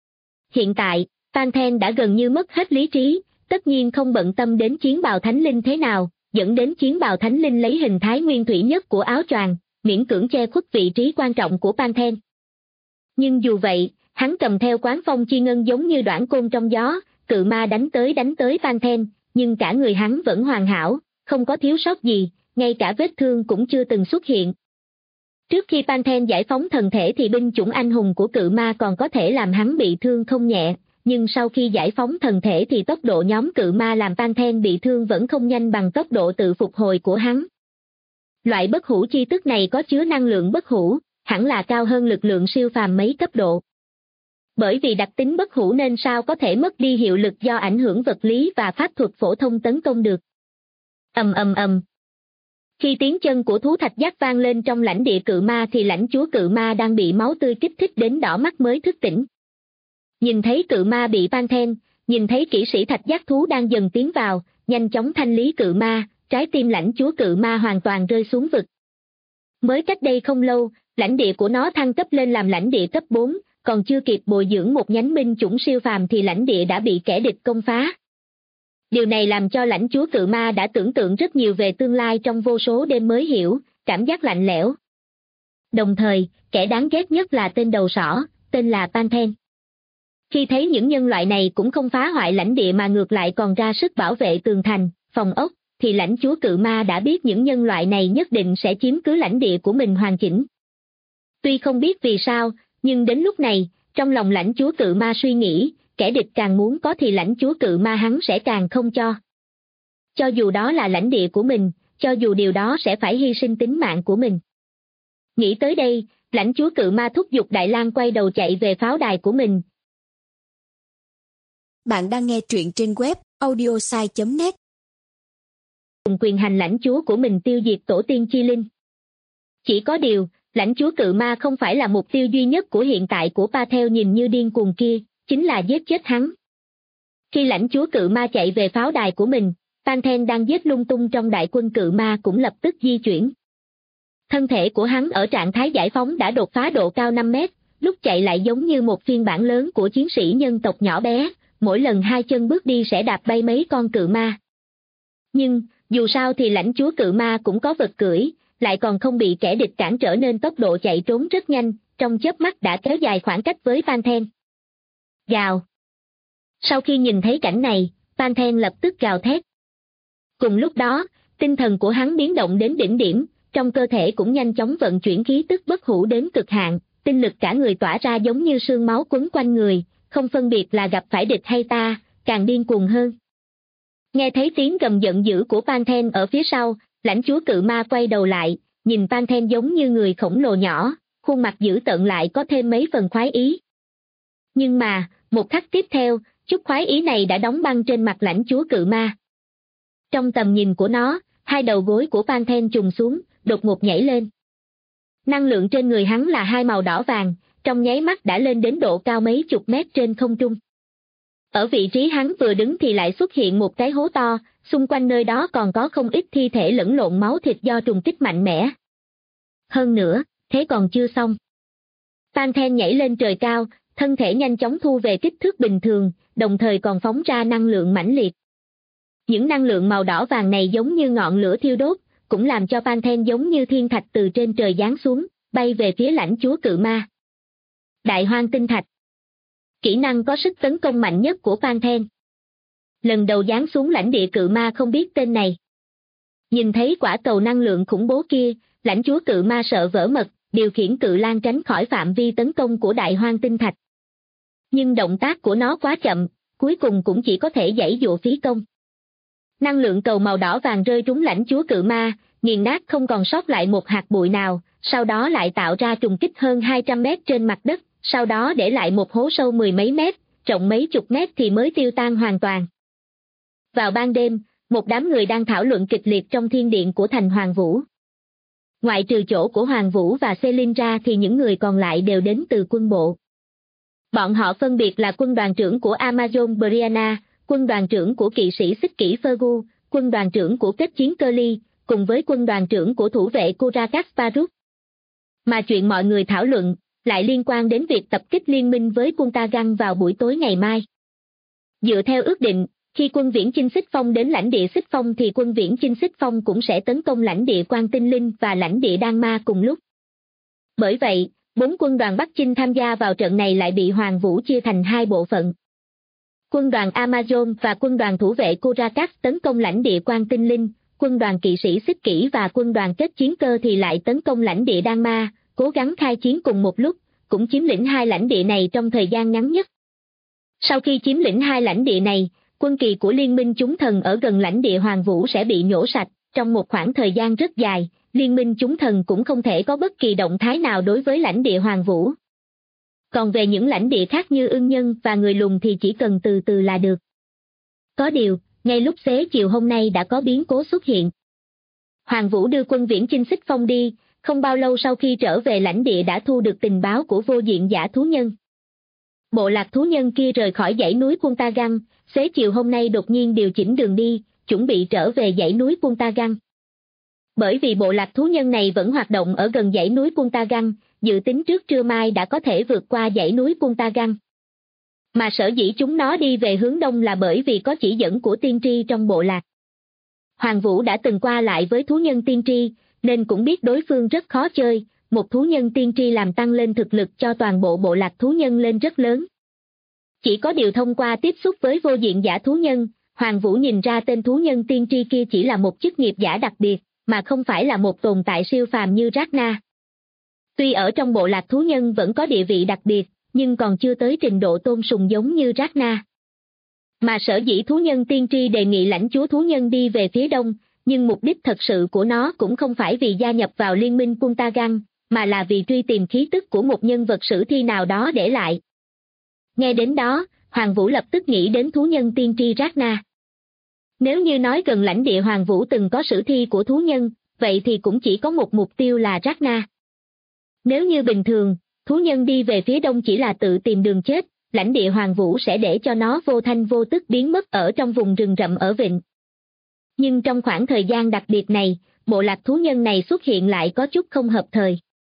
Hiện tại, Panthen đã gần như mất hết lý trí, tất nhiên không bận tâm đến chiến bào thánh linh thế nào, dẫn đến chiến bào thánh linh lấy hình thái nguyên thủy nhất của áo choàng, miễn cưỡng che khuất vị trí quan trọng của Panthen. Nhưng dù vậy, hắn cầm theo quán phong chi ngân giống như đoản côn trong gió, cự ma đánh tới Panthen, nhưng cả người hắn vẫn hoàn hảo, không có thiếu sót gì, ngay cả vết thương cũng chưa từng xuất hiện. Trước khi Panthen giải phóng thần thể thì binh chủng anh hùng của cự ma còn có thể làm hắn bị thương không nhẹ, nhưng sau khi giải phóng thần thể thì tốc độ nhóm cự ma làm Panthen bị thương vẫn không nhanh bằng tốc độ tự phục hồi của hắn. Loại bất hủ chi tức này có chứa năng lượng bất hủ, hẳn là cao hơn lực lượng siêu phàm mấy cấp độ. Bởi vì đặc tính bất hủ nên sao có thể mất đi hiệu lực do ảnh hưởng vật lý và pháp thuật phổ thông tấn công được. Ầm ầm ầm. Khi tiếng chân của thú thạch giác vang lên trong lãnh địa cự ma thì lãnh chúa cự ma đang bị máu tươi kích thích đến đỏ mắt mới thức tỉnh. Nhìn thấy cự ma bị Panthen, nhìn thấy kỹ sĩ thạch giác thú đang dần tiến vào, nhanh chóng thanh lý cự ma, trái tim lãnh chúa cự ma hoàn toàn rơi xuống vực. Mới cách đây không lâu, lãnh địa của nó thăng cấp lên làm lãnh địa cấp 4, còn chưa kịp bồi dưỡng một nhánh binh chủng siêu phàm thì lãnh địa đã bị kẻ địch công phá. Điều này làm cho lãnh chúa cự ma đã tưởng tượng rất nhiều về tương lai trong vô số đêm mới hiểu, cảm giác lạnh lẽo. Đồng thời, kẻ đáng ghét nhất là tên đầu sỏ, tên là Panthen. Khi thấy những nhân loại này cũng không phá hoại lãnh địa mà ngược lại còn ra sức bảo vệ tường thành, phòng ốc, thì lãnh chúa cự ma đã biết những nhân loại này nhất định sẽ chiếm cứ lãnh địa của mình hoàn chỉnh. Tuy không biết vì sao, nhưng đến lúc này, trong lòng lãnh chúa cự ma suy nghĩ, kẻ địch càng muốn có thì lãnh chúa cự ma hắn sẽ càng không cho. Cho dù đó là lãnh địa của mình, cho dù điều đó sẽ phải hy sinh tính mạng của mình. Nghĩ tới đây, lãnh chúa cự ma thúc giục Đại Lang quay đầu chạy về pháo đài của mình. Bạn đang nghe truyện trên web audiosai.net. Cùng quyền hành lãnh chúa của mình tiêu diệt tổ tiên chi linh. Chỉ có điều, lãnh chúa cự ma không phải là mục tiêu duy nhất của hiện tại của Patel nhìn như điên cuồng kia, chính là giết chết hắn. Khi lãnh chúa cự ma chạy về pháo đài của mình, Panthen đang giết lung tung trong đại quân cự ma cũng lập tức di chuyển. Thân thể của hắn ở trạng thái giải phóng đã đột phá độ cao 5 mét, lúc chạy lại giống như một phiên bản lớn của chiến sĩ nhân tộc nhỏ bé, mỗi lần 2 chân bước đi sẽ đạp bay mấy con cự ma. Nhưng, dù sao thì lãnh chúa cự ma cũng có vật cưỡi, lại còn không bị kẻ địch cản trở nên tốc độ chạy trốn rất nhanh, trong chớp mắt đã kéo dài khoảng cách với Panthen. Gào. Sau khi nhìn thấy cảnh này, Panthen lập tức gào thét. Cùng lúc đó, tinh thần của hắn biến động đến đỉnh điểm, trong cơ thể cũng nhanh chóng vận chuyển khí tức bất hủ đến cực hạn, tinh lực cả người tỏa ra giống như sương máu quấn quanh người, không phân biệt là gặp phải địch hay ta, càng điên cuồng hơn. Nghe thấy tiếng gầm giận dữ của Panthen ở phía sau, lãnh chúa cự ma quay đầu lại, nhìn Panthen giống như người khổng lồ nhỏ, khuôn mặt dữ tợn lại có thêm mấy phần khoái ý. Nhưng mà, một khắc tiếp theo, chút khoái ý này đã đóng băng trên mặt lãnh chúa cự ma. Trong tầm nhìn của nó, 2 đầu gối của Panthen trùng xuống, đột ngột nhảy lên. Năng lượng trên người hắn là 2 màu đỏ vàng, trong nháy mắt đã lên đến độ cao mấy chục mét trên không trung. Ở vị trí hắn vừa đứng thì lại xuất hiện một cái hố to, xung quanh nơi đó còn có không ít thi thể lẫn lộn máu thịt do trùng kích mạnh mẽ. Hơn nữa, thế còn chưa xong. Panthen nhảy lên trời cao, thân thể nhanh chóng thu về kích thước bình thường, đồng thời còn phóng ra năng lượng mãnh liệt. Những năng lượng màu đỏ vàng này giống như ngọn lửa thiêu đốt, cũng làm cho Panthen giống như thiên thạch từ trên trời giáng xuống, bay về phía lãnh chúa cự ma. Đại hoang tinh thạch. Kỹ năng có sức tấn công mạnh nhất của Panthen. Lần đầu giáng xuống lãnh địa cự ma không biết tên này. Nhìn thấy quả cầu năng lượng khủng bố kia, lãnh chúa cự ma sợ vỡ mật, điều khiển cự lang tránh khỏi phạm vi tấn công của Đại Hoang Tinh Thạch. Nhưng động tác của nó quá chậm, cuối cùng cũng chỉ có thể giãy giụa phí công. Năng lượng cầu màu đỏ vàng rơi trúng lãnh chúa cự ma, nghiền nát không còn sót lại một hạt bụi nào, sau đó lại tạo ra trùng kích hơn 200 mét trên mặt đất, sau đó để lại một hố sâu mười mấy mét, rộng mấy chục mét thì mới tiêu tan hoàn toàn. Vào ban đêm, một đám người đang thảo luận kịch liệt trong thiên điện của thành Hoàng Vũ. Ngoại trừ chỗ của Hoàng Vũ và Celine ra thì những người còn lại đều đến từ quân bộ. Bọn họ phân biệt là quân đoàn trưởng của Amazon Brianna, quân đoàn trưởng của kỵ sĩ xích kỷ Fergus, quân đoàn trưởng của kết chiến Curly, cùng với quân đoàn trưởng của thủ vệ Kurakas Baruk. Mà chuyện mọi người thảo luận lại liên quan đến việc tập kích liên minh với Puntagan vào buổi tối ngày mai. Dựa theo ước định, khi quân viễn chinh Xích Phong đến lãnh địa Xích Phong thì quân viễn chinh Xích Phong cũng sẽ tấn công lãnh địa Quan Tinh Linh và lãnh địa Đan Ma cùng lúc. Bởi vậy, 4 quân đoàn Bắc Chinh tham gia vào trận này lại bị Hoàng Vũ chia thành hai bộ phận. Quân đoàn Amazon và quân đoàn thủ vệ Kurakas tấn công lãnh địa Quan Tinh Linh, quân đoàn kỵ sĩ xích kỷ và quân đoàn kết chiến cơ thì lại tấn công lãnh địa Đan Ma, cố gắng khai chiến cùng một lúc, cũng chiếm lĩnh hai lãnh địa này trong thời gian ngắn nhất. Sau khi chiếm lĩnh hai lãnh địa này, quân kỳ của Liên minh chúng thần ở gần lãnh địa Hoàng Vũ sẽ bị nhổ sạch, trong một khoảng thời gian rất dài, Liên minh chúng thần cũng không thể có bất kỳ động thái nào đối với lãnh địa Hoàng Vũ. Còn về những lãnh địa khác như Ưng Nhân và Người Lùn thì chỉ cần từ từ là được. Có điều, ngay lúc xế chiều hôm nay đã có biến cố xuất hiện. Hoàng Vũ đưa quân viễn chinh Xích Phong đi, không bao lâu sau khi trở về lãnh địa đã thu được tình báo của vô diện giả thú nhân. Bộ lạc thú nhân kia rời khỏi dãy núi Puntagan, xế chiều hôm nay đột nhiên điều chỉnh đường đi, chuẩn bị trở về dãy núi Puntagan. Bởi vì bộ lạc thú nhân này vẫn hoạt động ở gần dãy núi Puntagan, dự tính trước trưa mai đã có thể vượt qua dãy núi Puntagan. Mà sở dĩ chúng nó đi về hướng đông là bởi vì có chỉ dẫn của tiên tri trong bộ lạc. Hoàng Vũ đã từng qua lại với thú nhân tiên tri, nên cũng biết đối phương rất khó chơi, một thú nhân tiên tri làm tăng lên thực lực cho toàn bộ bộ lạc thú nhân lên rất lớn. Chỉ có điều thông qua tiếp xúc với vô diện giả thú nhân, Hoàng Vũ nhìn ra tên thú nhân tiên tri kia chỉ là một chức nghiệp giả đặc biệt, mà không phải là một tồn tại siêu phàm như Ragna. Tuy ở trong bộ lạc thú nhân vẫn có địa vị đặc biệt, nhưng còn chưa tới trình độ tôn sùng giống như Ragna. Mà sở dĩ thú nhân tiên tri đề nghị lãnh chúa thú nhân đi về phía đông, nhưng mục đích thật sự của nó cũng không phải vì gia nhập vào liên minh Puntagan, mà là vì truy tìm khí tức của một nhân vật sử thi nào đó để lại. Nghe đến đó, Hoàng Vũ lập tức nghĩ đến thú nhân tiên tri Ragna. Nếu như nói gần lãnh địa Hoàng Vũ từng có sử thi của thú nhân, vậy thì cũng chỉ có một mục tiêu là Ragna. Nếu như bình thường, thú nhân đi về phía đông chỉ là tự tìm đường chết, lãnh địa Hoàng Vũ sẽ để cho nó vô thanh vô tức biến mất ở trong vùng rừng rậm ở vịnh. Nhưng trong khoảng thời gian đặc biệt này, bộ lạc thú nhân này xuất hiện lại có chút không hợp thời.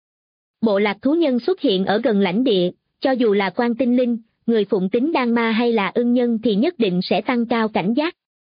Bộ lạc thú nhân xuất hiện ở gần lãnh địa, cho dù là Quan Tinh Linh, người phụng tính Đan Ma hay là Ưng Nhân thì nhất định sẽ tăng cao cảnh giác.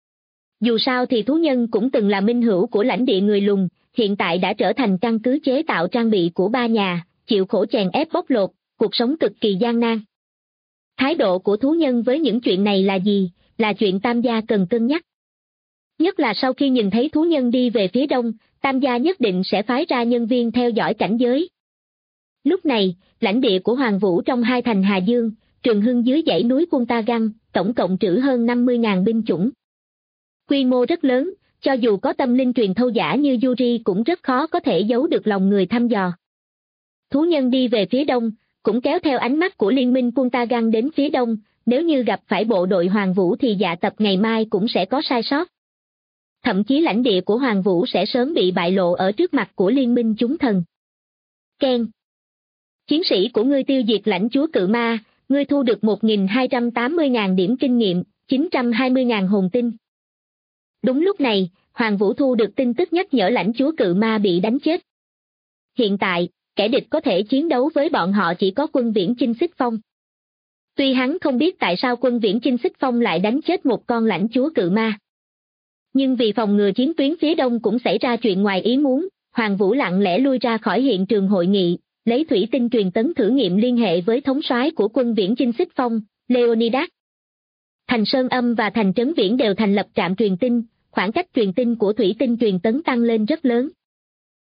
Dù sao thì thú nhân cũng từng là minh hữu của lãnh địa Người Lùn, hiện tại đã trở thành căn cứ chế tạo trang bị của ba nhà, chịu khổ chèn ép bóc lột, cuộc sống cực kỳ gian nan. Thái độ của thú nhân với những chuyện này là gì, là chuyện Tam gia cần cân nhắc. Nhất là sau khi nhìn thấy thú nhân đi về phía đông, Tam gia nhất định sẽ phái ra nhân viên theo dõi cảnh giới. Lúc này, lãnh địa của Hoàng Vũ trong hai thành Hà Dương, Trường Hưng dưới dãy núi Puntagan, tổng cộng trữ hơn 50.000 binh chủng. Quy mô rất lớn, cho dù có tâm linh truyền thâu giả như Yuri cũng rất khó có thể giấu được lòng người thăm dò. Thú nhân đi về phía đông, cũng kéo theo ánh mắt của liên minh Puntagan đến phía đông, nếu như gặp phải bộ đội Hoàng Vũ thì dạ tập ngày mai cũng sẽ có sai sót. Thậm chí lãnh địa của Hoàng Vũ sẽ sớm bị bại lộ ở trước mặt của liên minh chúng thần. Ken. Chiến sĩ của ngươi tiêu diệt lãnh chúa cự ma, ngươi thu được 1.280.000 điểm kinh nghiệm, 920.000 hồn tinh. Đúng lúc này, Hoàng Vũ thu được tin tức nhắc nhở lãnh chúa cự ma bị đánh chết. Hiện tại, kẻ địch có thể chiến đấu với bọn họ chỉ có quân viễn chinh Xích Phong. Tuy hắn không biết tại sao quân viễn chinh Xích Phong lại đánh chết một con lãnh chúa cự ma. Nhưng vì phòng ngừa chiến tuyến phía đông cũng xảy ra chuyện ngoài ý muốn, Hoàng Vũ lặng lẽ lui ra khỏi hiện trường hội nghị, lấy thủy tinh truyền tấn thử nghiệm liên hệ với thống soái của quân viễn chinh Xích Phong, Leonidas. Thành Sơn Âm và thành Trấn Viễn đều thành lập trạm truyền tin, khoảng cách truyền tin của thủy tinh truyền tấn tăng lên rất lớn.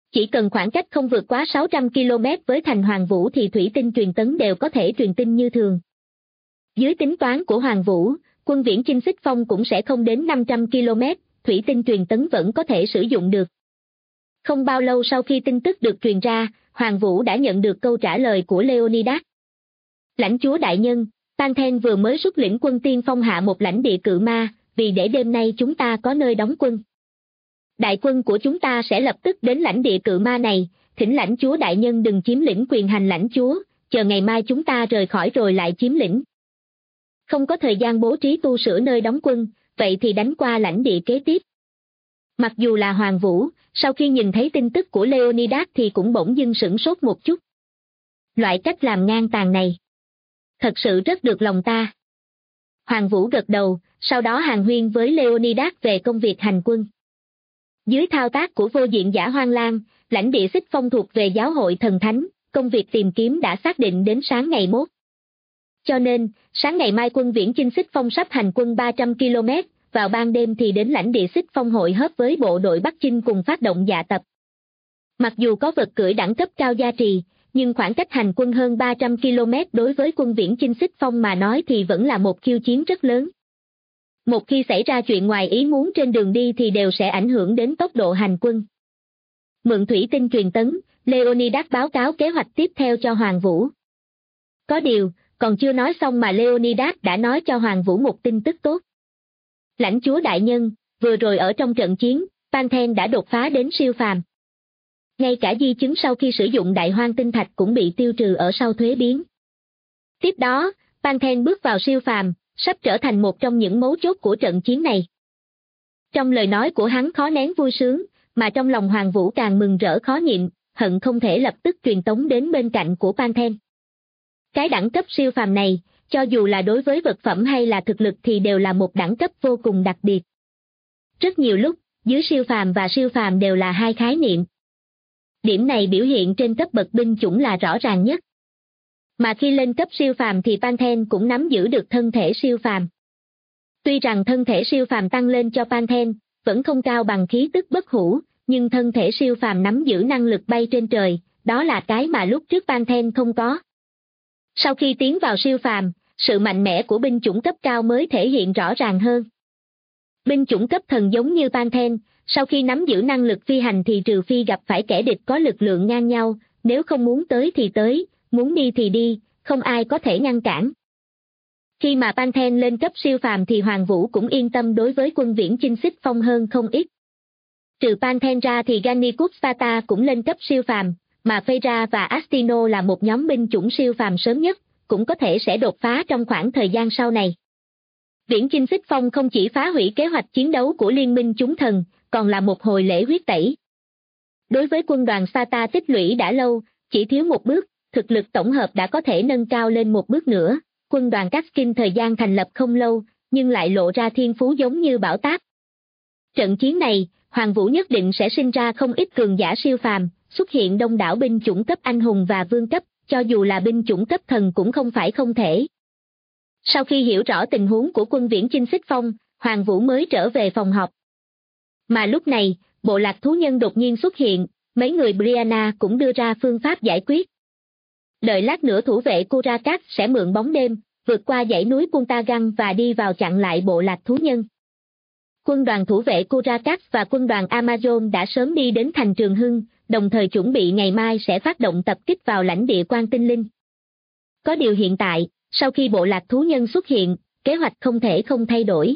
Chỉ cần khoảng cách không vượt quá 600 km với thành Hoàng Vũ thì thủy tinh truyền tấn đều có thể truyền tin như thường. Dưới tính toán của Hoàng Vũ, quân viễn chinh Xích Phong cũng sẽ không đến 500 km, thủy tinh truyền tấn vẫn có thể sử dụng được. Không bao lâu sau khi tin tức được truyền ra, Hoàng Vũ đã nhận được câu trả lời của Leonidas. Lãnh chúa đại nhân, Panthen vừa mới xuất lĩnh quân tiên phong hạ một lãnh địa cự ma, vì để đêm nay chúng ta có nơi đóng quân. Đại quân của chúng ta sẽ lập tức đến lãnh địa cự ma này, thỉnh lãnh chúa đại nhân đừng chiếm lĩnh quyền hành lãnh chúa, chờ ngày mai chúng ta rời khỏi rồi lại chiếm lĩnh. Không có thời gian bố trí tu sửa nơi đóng quân, vậy thì đánh qua lãnh địa kế tiếp. Mặc dù là Hoàng Vũ, sau khi nhìn thấy tin tức của Leonidas thì cũng bỗng dưng sửng sốt một chút. Loại cách làm ngang tàn này thật sự rất được lòng ta. Hoàng Vũ gật đầu, sau đó hàn huyên với Leonidas về công việc hành quân. Dưới thao tác của vô diện giả Hoang Lang, lãnh địa Xích Phong thuộc về giáo hội thần thánh, công việc tìm kiếm đã xác định đến sáng ngày mốt. Cho nên, sáng ngày mai quân viễn chinh Xích Phong sắp hành quân 300 km, vào ban đêm thì đến lãnh địa Xích Phong hội họp với bộ đội Bắc Chinh cùng phát động dạ tập. Mặc dù có vật cưỡi đẳng cấp cao gia trì, nhưng khoảng cách hành quân hơn 300 km đối với quân viễn chinh Xích Phong mà nói thì vẫn là một khiêu chiến rất lớn. Một khi xảy ra chuyện ngoài ý muốn trên đường đi thì đều sẽ ảnh hưởng đến tốc độ hành quân. Mượn thủy tinh truyền tấn, Leonidas báo cáo kế hoạch tiếp theo cho Hoàng Vũ. Có điều, còn chưa nói xong mà Leonidas đã nói cho Hoàng Vũ một tin tức tốt. Lãnh chúa đại nhân, vừa rồi ở trong trận chiến, Panthen đã đột phá đến siêu phàm. Ngay cả di chứng sau khi sử dụng đại hoang tinh thạch cũng bị tiêu trừ ở sau thuế biến. Tiếp đó, Panthen bước vào siêu phàm, sắp trở thành một trong những mấu chốt của trận chiến này. Trong lời nói của hắn khó nén vui sướng, mà trong lòng Hoàng Vũ càng mừng rỡ khó nhịn, hận không thể lập tức truyền tống đến bên cạnh của Panthen. Cái đẳng cấp siêu phàm này, cho dù là đối với vật phẩm hay là thực lực thì đều là một đẳng cấp vô cùng đặc biệt. Rất nhiều lúc, dưới siêu phàm và siêu phàm đều là hai khái niệm. Điểm này biểu hiện trên cấp bậc binh chủng là rõ ràng nhất. Mà khi lên cấp siêu phàm thì Panthen cũng nắm giữ được thân thể siêu phàm. Tuy rằng thân thể siêu phàm tăng lên cho Panthen, vẫn không cao bằng khí tức bất hủ, nhưng thân thể siêu phàm nắm giữ năng lực bay trên trời, đó là cái mà lúc trước Panthen không có. Sau khi tiến vào siêu phàm, sự mạnh mẽ của binh chủng cấp cao mới thể hiện rõ ràng hơn. Binh chủng cấp thần giống như Panthen, sau khi nắm giữ năng lực phi hành thì trừ phi gặp phải kẻ địch có lực lượng ngang nhau, nếu không muốn tới thì tới, muốn đi thì đi, không ai có thể ngăn cản. Khi mà Panthen lên cấp siêu phàm thì Hoàng Vũ cũng yên tâm đối với quân viễn chinh Xích Phong hơn không ít. Trừ Panthen ra thì Gannicus Sparta cũng lên cấp siêu phàm, mà Phaedra và Astino là một nhóm binh chủng siêu phàm sớm nhất, cũng có thể sẽ đột phá trong khoảng thời gian sau này. Viễn chinh Xích Phong không chỉ phá hủy kế hoạch chiến đấu của liên minh chúng thần, còn là một hồi lễ huyết tẩy. Đối với quân đoàn Sparta tích lũy đã lâu, chỉ thiếu một bước, thực lực tổng hợp đã có thể nâng cao lên một bước nữa. Quân đoàn Kaskin thời gian thành lập không lâu, nhưng lại lộ ra thiên phú giống như bão táp. Trận chiến này, Hoàng Vũ nhất định sẽ sinh ra không ít cường giả siêu phàm, xuất hiện đông đảo binh chủng cấp anh hùng và vương cấp, cho dù là binh chủng cấp thần cũng không phải không thể. Sau khi hiểu rõ tình huống của quân viễn chinh Xích Phong, Hoàng Vũ mới trở về phòng họp. Mà lúc này, bộ lạc thú nhân đột nhiên xuất hiện, mấy người Brianna cũng đưa ra phương pháp giải quyết. Đợi lát nữa thủ vệ Kurakat sẽ mượn bóng đêm, vượt qua dãy núi Puntagan và đi vào chặn lại bộ lạc thú nhân. Quân đoàn thủ vệ Kurakat và quân đoàn Amazon đã sớm đi đến thành Trường Hưng, đồng thời chuẩn bị ngày mai sẽ phát động tập kích vào lãnh địa Quan Tinh Linh. Có điều hiện tại, sau khi bộ lạc thú nhân xuất hiện, kế hoạch không thể không thay đổi.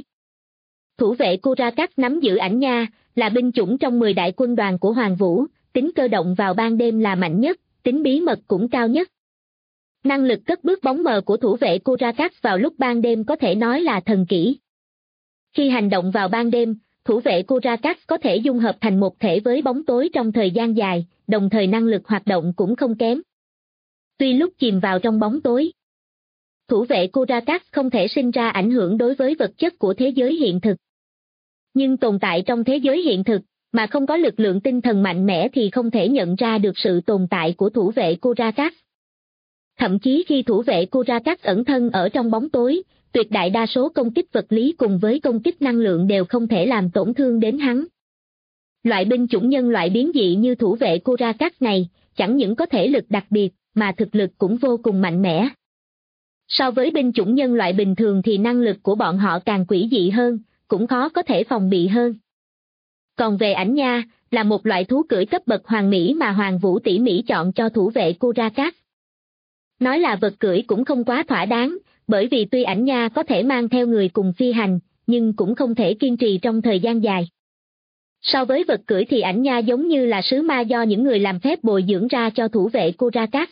Thủ vệ Kurakat nắm giữ ảnh nha, là binh chủng trong 10 đại quân đoàn của Hoàng Vũ, tính cơ động vào ban đêm là mạnh nhất, tính bí mật cũng cao nhất. Năng lực cất bước bóng mờ của thủ vệ Kurakat vào lúc ban đêm có thể nói là thần kỹ. Khi hành động vào ban đêm, thủ vệ Kurakat có thể dung hợp thành một thể với bóng tối trong thời gian dài, đồng thời năng lực hoạt động cũng không kém. Tuy lúc chìm vào trong bóng tối, thủ vệ Kurakat không thể sinh ra ảnh hưởng đối với vật chất của thế giới hiện thực. Nhưng tồn tại trong thế giới hiện thực, mà không có lực lượng tinh thần mạnh mẽ thì không thể nhận ra được sự tồn tại của thủ vệ Kurakat. Thậm chí khi thủ vệ Kurakat ẩn thân ở trong bóng tối, tuyệt đại đa số công kích vật lý cùng với công kích năng lượng đều không thể làm tổn thương đến hắn. Loại binh chủng nhân loại biến dị như thủ vệ Curacax này, chẳng những có thể lực đặc biệt, mà thực lực cũng vô cùng mạnh mẽ. So với binh chủng nhân loại bình thường thì năng lực của bọn họ càng quỷ dị hơn, cũng khó có thể phòng bị hơn. Còn về ảnh nha, là một loại thú cưỡi cấp bậc hoàng mỹ mà Hoàng Vũ tỉ mỉ chọn cho thủ vệ Curacax. Nói là vật cưỡi cũng không quá thỏa đáng, bởi vì tuy ảnh nha có thể mang theo người cùng phi hành, nhưng cũng không thể kiên trì trong thời gian dài. So với vật cưỡi thì ảnh nha giống như là sứ ma do những người làm phép bồi dưỡng ra cho thủ vệ Curacax.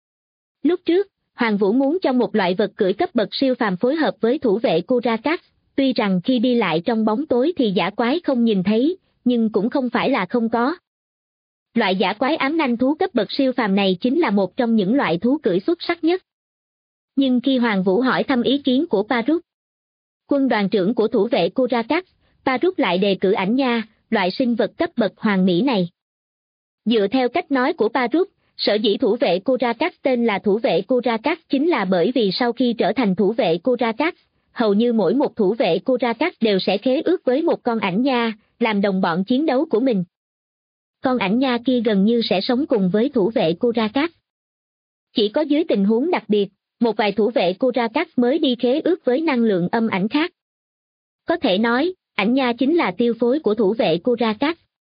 Lúc trước, Hoàng Vũ muốn cho một loại vật cưỡi cấp bậc siêu phàm phối hợp với thủ vệ Curacax, tuy rằng khi đi lại trong bóng tối thì dã quái không nhìn thấy, nhưng cũng không phải là không có. Loại dã quái ám nanh thú cấp bậc siêu phàm này chính là một trong những loại thú cưỡi xuất sắc nhất. Nhưng khi Hoàng Vũ hỏi thăm ý kiến của Parut, quân đoàn trưởng của thủ vệ Curacax, Parut lại đề cử ảnh nha, loại sinh vật cấp bậc hoàng mỹ này. Dựa theo cách nói của Parut, sở dĩ thủ vệ Curacax tên là thủ vệ Curacax chính là bởi vì sau khi trở thành thủ vệ Curacax, hầu như mỗi một thủ vệ Curacax đều sẽ khế ước với một con ảnh nha, làm đồng bọn chiến đấu của mình. Con ảnh nha kia gần như sẽ sống cùng với thủ vệ Curacax. Chỉ có dưới tình huống đặc biệt, một vài thủ vệ Curacax mới đi khế ước với năng lượng âm ảnh khác. Có thể nói, ảnh nha chính là tiêu phối của thủ vệ Curacax.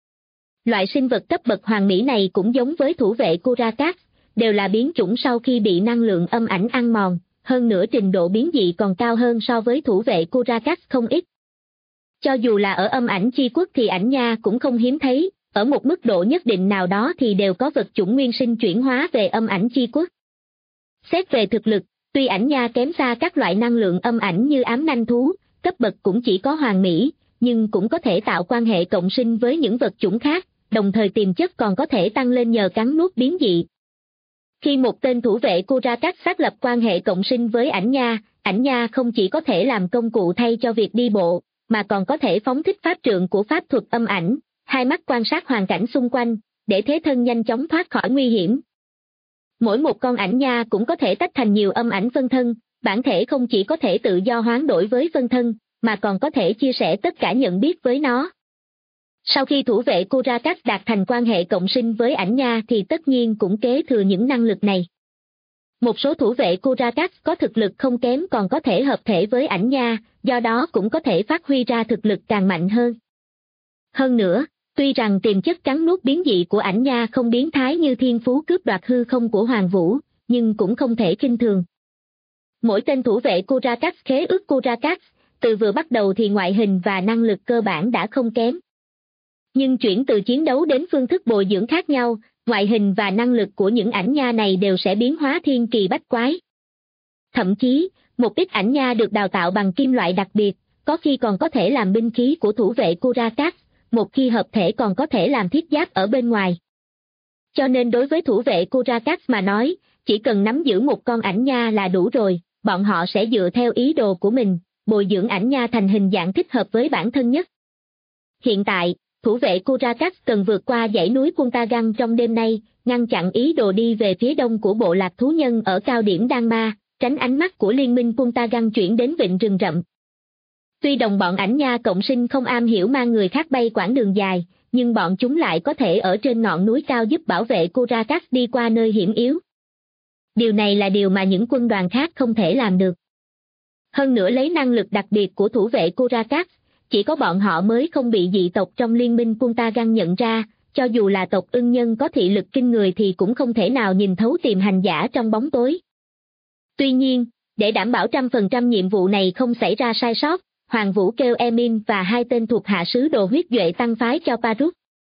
Loại sinh vật cấp bậc hoàng mỹ này cũng giống với thủ vệ Curacax, đều là biến chủng sau khi bị năng lượng âm ảnh ăn mòn, hơn nữa trình độ biến dị còn cao hơn so với thủ vệ Curacax không ít. Cho dù là ở âm ảnh chi quốc thì ảnh nha cũng không hiếm thấy, ở một mức độ nhất định nào đó thì đều có vật chủng nguyên sinh chuyển hóa về âm ảnh chi quốc. Xét về thực lực, tuy ảnh nha kém xa các loại năng lượng âm ảnh như ám nanh thú, cấp bậc cũng chỉ có hoàng mỹ, nhưng cũng có thể tạo quan hệ cộng sinh với những vật chủng khác, đồng thời tiềm chất còn có thể tăng lên nhờ cắn nuốt biến dị. Khi một tên thủ vệ Curacax xác lập quan hệ cộng sinh với ảnh nha không chỉ có thể làm công cụ thay cho việc đi bộ, mà còn có thể phóng thích pháp trượng của pháp thuật âm ảnh, hai mắt quan sát hoàn cảnh xung quanh, để thế thân nhanh chóng thoát khỏi nguy hiểm. Mỗi một con ảnh nha cũng có thể tách thành nhiều âm ảnh phân thân, bản thể không chỉ có thể tự do hoán đổi với phân thân, mà còn có thể chia sẻ tất cả nhận biết với nó. Sau khi thủ vệ Curacax đạt thành quan hệ cộng sinh với ảnh nha thì tất nhiên cũng kế thừa những năng lực này. Một số thủ vệ Curacax có thực lực không kém còn có thể hợp thể với ảnh nha, do đó cũng có thể phát huy ra thực lực càng mạnh hơn. Hơn nữa, tuy rằng tiềm chất cắn nuốt biến dị của ảnh nha không biến thái như thiên phú cướp đoạt hư không của Hoàng Vũ, nhưng cũng không thể khinh thường. Mỗi tên thủ vệ Curacax khế ước Curacax, từ vừa bắt đầu thì ngoại hình và năng lực cơ bản đã không kém. Nhưng chuyển từ chiến đấu đến phương thức bồi dưỡng khác nhau, ngoại hình và năng lực của những ảnh nha này đều sẽ biến hóa thiên kỳ bách quái. Thậm chí, một ít ảnh nha được đào tạo bằng kim loại đặc biệt, có khi còn có thể làm binh khí của thủ vệ Curacax, một khi hợp thể còn có thể làm thiết giáp ở bên ngoài. Cho nên đối với thủ vệ Curacax mà nói, chỉ cần nắm giữ một con ảnh nha là đủ rồi, bọn họ sẽ dựa theo ý đồ của mình, bồi dưỡng ảnh nha thành hình dạng thích hợp với bản thân nhất. Hiện tại, thủ vệ Curacax cần vượt qua dãy núi Puntagan trong đêm nay, ngăn chặn ý đồ đi về phía đông của bộ lạc thú nhân ở cao điểm Đan Ma, tránh ánh mắt của liên minh Puntagan chuyển đến vịnh rừng rậm. Tuy đồng bọn ảnh nha cộng sinh không am hiểu mang người khác bay quãng đường dài, nhưng bọn chúng lại có thể ở trên ngọn núi cao giúp bảo vệ Curacax đi qua nơi hiểm yếu. Điều này là điều mà những quân đoàn khác không thể làm được. Hơn nữa lấy năng lực đặc biệt của thủ vệ Curacax, chỉ có bọn họ mới không bị dị tộc trong liên minh Puntagan nhận ra, cho dù là tộc ưng nhân có thị lực kinh người thì cũng không thể nào nhìn thấu tiềm hành giả trong bóng tối. Tuy nhiên, để đảm bảo 100% nhiệm vụ này không xảy ra sai sót, Hoàng Vũ kêu Emin và hai tên thuộc hạ sứ đồ huyết duệ tăng phái cho Parut.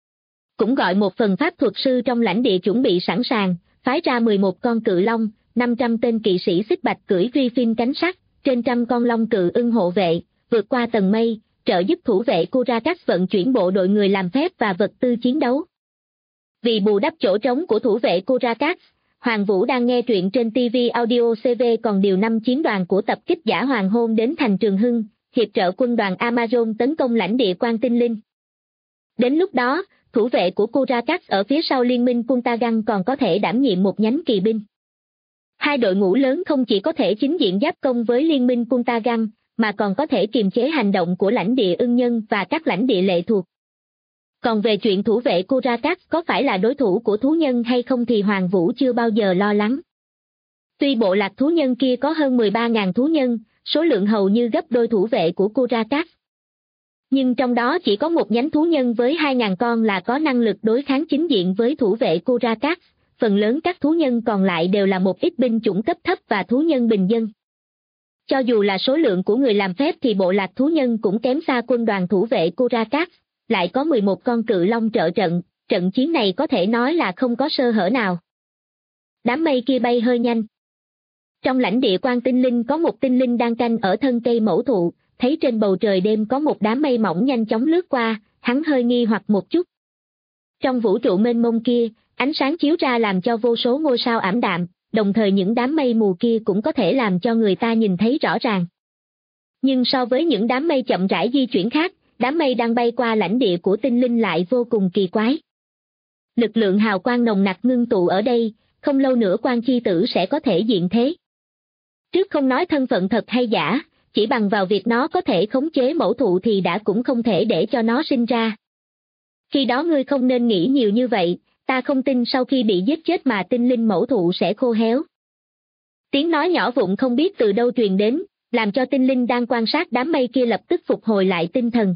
Cũng gọi một phần pháp thuật sư trong lãnh địa chuẩn bị sẵn sàng, phái ra 11 con cự long, 500 tên kỵ sĩ xích bạch cưỡi Griffin cánh sắt, trên 100 con long cự ưng hộ vệ, vượt qua tầng mây, trợ giúp thủ vệ Curacax vận chuyển bộ đội người làm phép và vật tư chiến đấu. Vì bù đắp chỗ trống của thủ vệ Curacax, Hoàng Vũ đang nghe truyện trên TV Audio CV còn điều 5 chiến đoàn của tập kích giả hoàng hôn đến thành Trường Hưng, hiệp trợ quân đoàn Amazon tấn công lãnh địa Quan Tinh Linh. Đến lúc đó, thủ vệ của Curacax ở phía sau liên minh Puntagan còn có thể đảm nhiệm một nhánh kỳ binh. Hai đội ngũ lớn không chỉ có thể chính diện giáp công với liên minh Puntagan, mà còn có thể kiềm chế hành động của lãnh địa ưng nhân và các lãnh địa lệ thuộc. Còn về chuyện thủ vệ Curacax có phải là đối thủ của thú nhân hay không thì Hoàng Vũ chưa bao giờ lo lắng. Tuy bộ lạc thú nhân kia có hơn 13.000 thú nhân, số lượng hầu như gấp đôi thủ vệ của Curacax. Nhưng trong đó chỉ có một nhánh thú nhân với 2.000 con là có năng lực đối kháng chính diện với thủ vệ Curacax, phần lớn các thú nhân còn lại đều là một ít binh chủng cấp thấp và thú nhân bình dân. Cho dù là số lượng của người làm phép thì bộ lạc thú nhân cũng kém xa quân đoàn thủ vệ Curacax, lại có 11 con cự long trợ trận, trận chiến này có thể nói là không có sơ hở nào. Đám mây kia bay hơi nhanh. Trong lãnh địa Quan Tinh Linh có một tinh linh đang canh ở thân cây mẫu thụ, thấy trên bầu trời đêm có một đám mây mỏng nhanh chóng lướt qua, hắn hơi nghi hoặc một chút. Trong vũ trụ mênh mông kia, ánh sáng chiếu ra làm cho vô số ngôi sao ảm đạm, đồng thời những đám mây mù kia cũng có thể làm cho người ta nhìn thấy rõ ràng. Nhưng so với những đám mây chậm rãi di chuyển khác, đám mây đang bay qua lãnh địa của tinh linh lại vô cùng kỳ quái. Lực lượng hào quang nồng nặc ngưng tụ ở đây, không lâu nữa Quan Chi Tử sẽ có thể diện thế. Trước không nói thân phận thật hay giả, chỉ bằng vào việc nó có thể khống chế mẫu thụ thì đã cũng không thể để cho nó sinh ra. Khi đó ngươi không nên nghĩ nhiều như vậy, ta không tin sau khi bị giết chết mà tinh linh mẫu thụ sẽ khô héo. Tiếng nói nhỏ vụn không biết từ đâu truyền đến, làm cho tinh linh đang quan sát đám mây kia lập tức phục hồi lại tinh thần.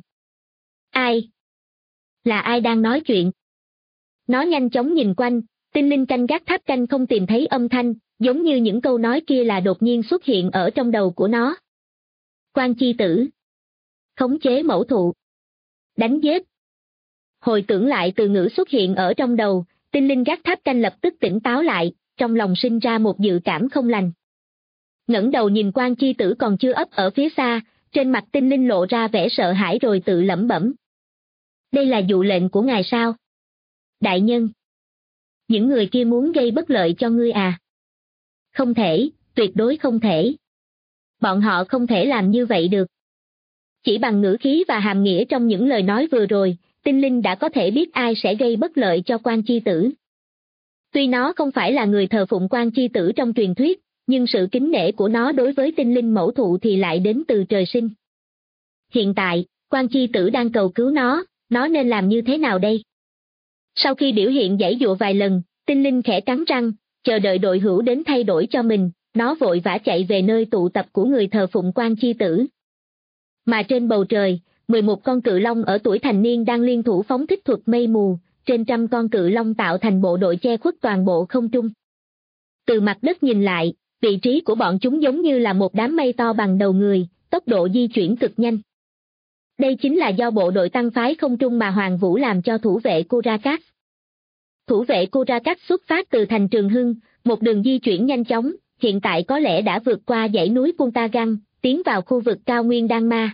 Ai? Là ai đang nói chuyện? Nó nhanh chóng nhìn quanh, tinh linh canh gác tháp canh không tìm thấy âm thanh, giống như những câu nói kia là đột nhiên xuất hiện ở trong đầu của nó. Quan Chi Tử. Khống chế mẫu thụ. Đánh giết. Hồi tưởng lại từ ngữ xuất hiện ở trong đầu, tinh linh gác tháp canh lập tức tỉnh táo lại, trong lòng sinh ra một dự cảm không lành. Ngẩng đầu nhìn Quan Chi Tử còn chưa ấp ở phía xa, trên mặt tinh linh lộ ra vẻ sợ hãi rồi tự lẩm bẩm. Đây là dụ lệnh của ngài sao? Đại nhân. Những người kia muốn gây bất lợi cho ngươi à? Không thể, tuyệt đối không thể. Bọn họ không thể làm như vậy được. Chỉ bằng ngữ khí và hàm nghĩa trong những lời nói vừa rồi, tinh linh đã có thể biết ai sẽ gây bất lợi cho Quan Chi Tử. Tuy nó không phải là người thờ phụng Quan Chi Tử trong truyền thuyết, nhưng sự kính nể của nó đối với tinh linh mẫu thụ thì lại đến từ trời sinh. Hiện tại, Quan Chi Tử đang cầu cứu nó nên làm như thế nào đây? Sau khi biểu hiện giãy giụa vài lần, tinh linh khẽ cắn răng, chờ đợi đội hữu đến thay đổi cho mình, nó vội vã chạy về nơi tụ tập của người thờ phụng Quan Chi Tử. Mà trên bầu trời, 11 con cự long ở tuổi thành niên đang liên thủ phóng thích thuật mây mù, trên trăm con cự long tạo thành bộ đội che khuất toàn bộ không trung. Từ mặt đất nhìn lại, vị trí của bọn chúng giống như là một đám mây to bằng đầu người, tốc độ di chuyển cực nhanh. Đây chính là do bộ đội tăng phái không trung mà Hoàng Vũ làm cho thủ vệ Curacax. Thủ vệ Curacax xuất phát từ thành Trường Hưng, một đường di chuyển nhanh chóng, hiện tại có lẽ đã vượt qua dãy núi Puntagan, tiến vào khu vực cao nguyên Đan Ma.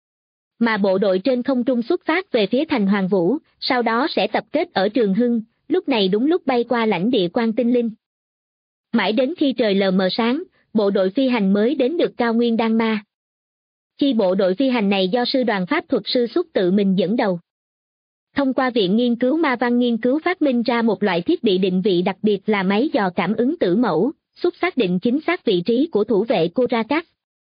Mà bộ đội trên không trung xuất phát về phía thành Hoàng Vũ, sau đó sẽ tập kết ở Trường Hưng, lúc này đúng lúc bay qua lãnh địa Quan Tinh Linh. Mãi đến khi trời lờ mờ sáng, bộ đội phi hành mới đến được cao nguyên Đan Ma. Chi bộ đội phi hành này do sư đoàn pháp thuật sư Xuất tự mình dẫn đầu. Thông qua Viện Nghiên cứu Ma Văn nghiên cứu phát minh ra một loại thiết bị định vị đặc biệt là máy dò cảm ứng tử mẫu, giúp xác định chính xác vị trí của thủ vệ Curacax.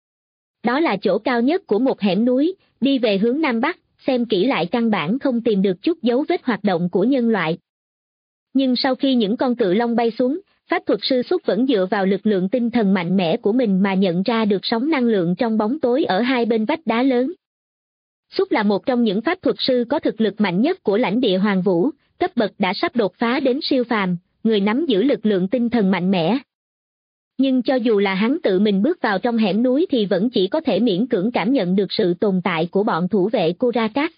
Đó là chỗ cao nhất của một hẻm núi, đi về hướng Nam Bắc, xem kỹ lại căn bản không tìm được chút dấu vết hoạt động của nhân loại. Nhưng sau khi những con cự long bay xuống, pháp thuật sư Xuất vẫn dựa vào lực lượng tinh thần mạnh mẽ của mình mà nhận ra được sóng năng lượng trong bóng tối ở hai bên vách đá lớn. Xuất là một trong những pháp thuật sư có thực lực mạnh nhất của lãnh địa Hoàng Vũ, cấp bậc đã sắp đột phá đến siêu phàm, người nắm giữ lực lượng tinh thần mạnh mẽ. Nhưng cho dù là hắn tự mình bước vào trong hẻm núi thì vẫn chỉ có thể miễn cưỡng cảm nhận được sự tồn tại của bọn thủ vệ Curacax.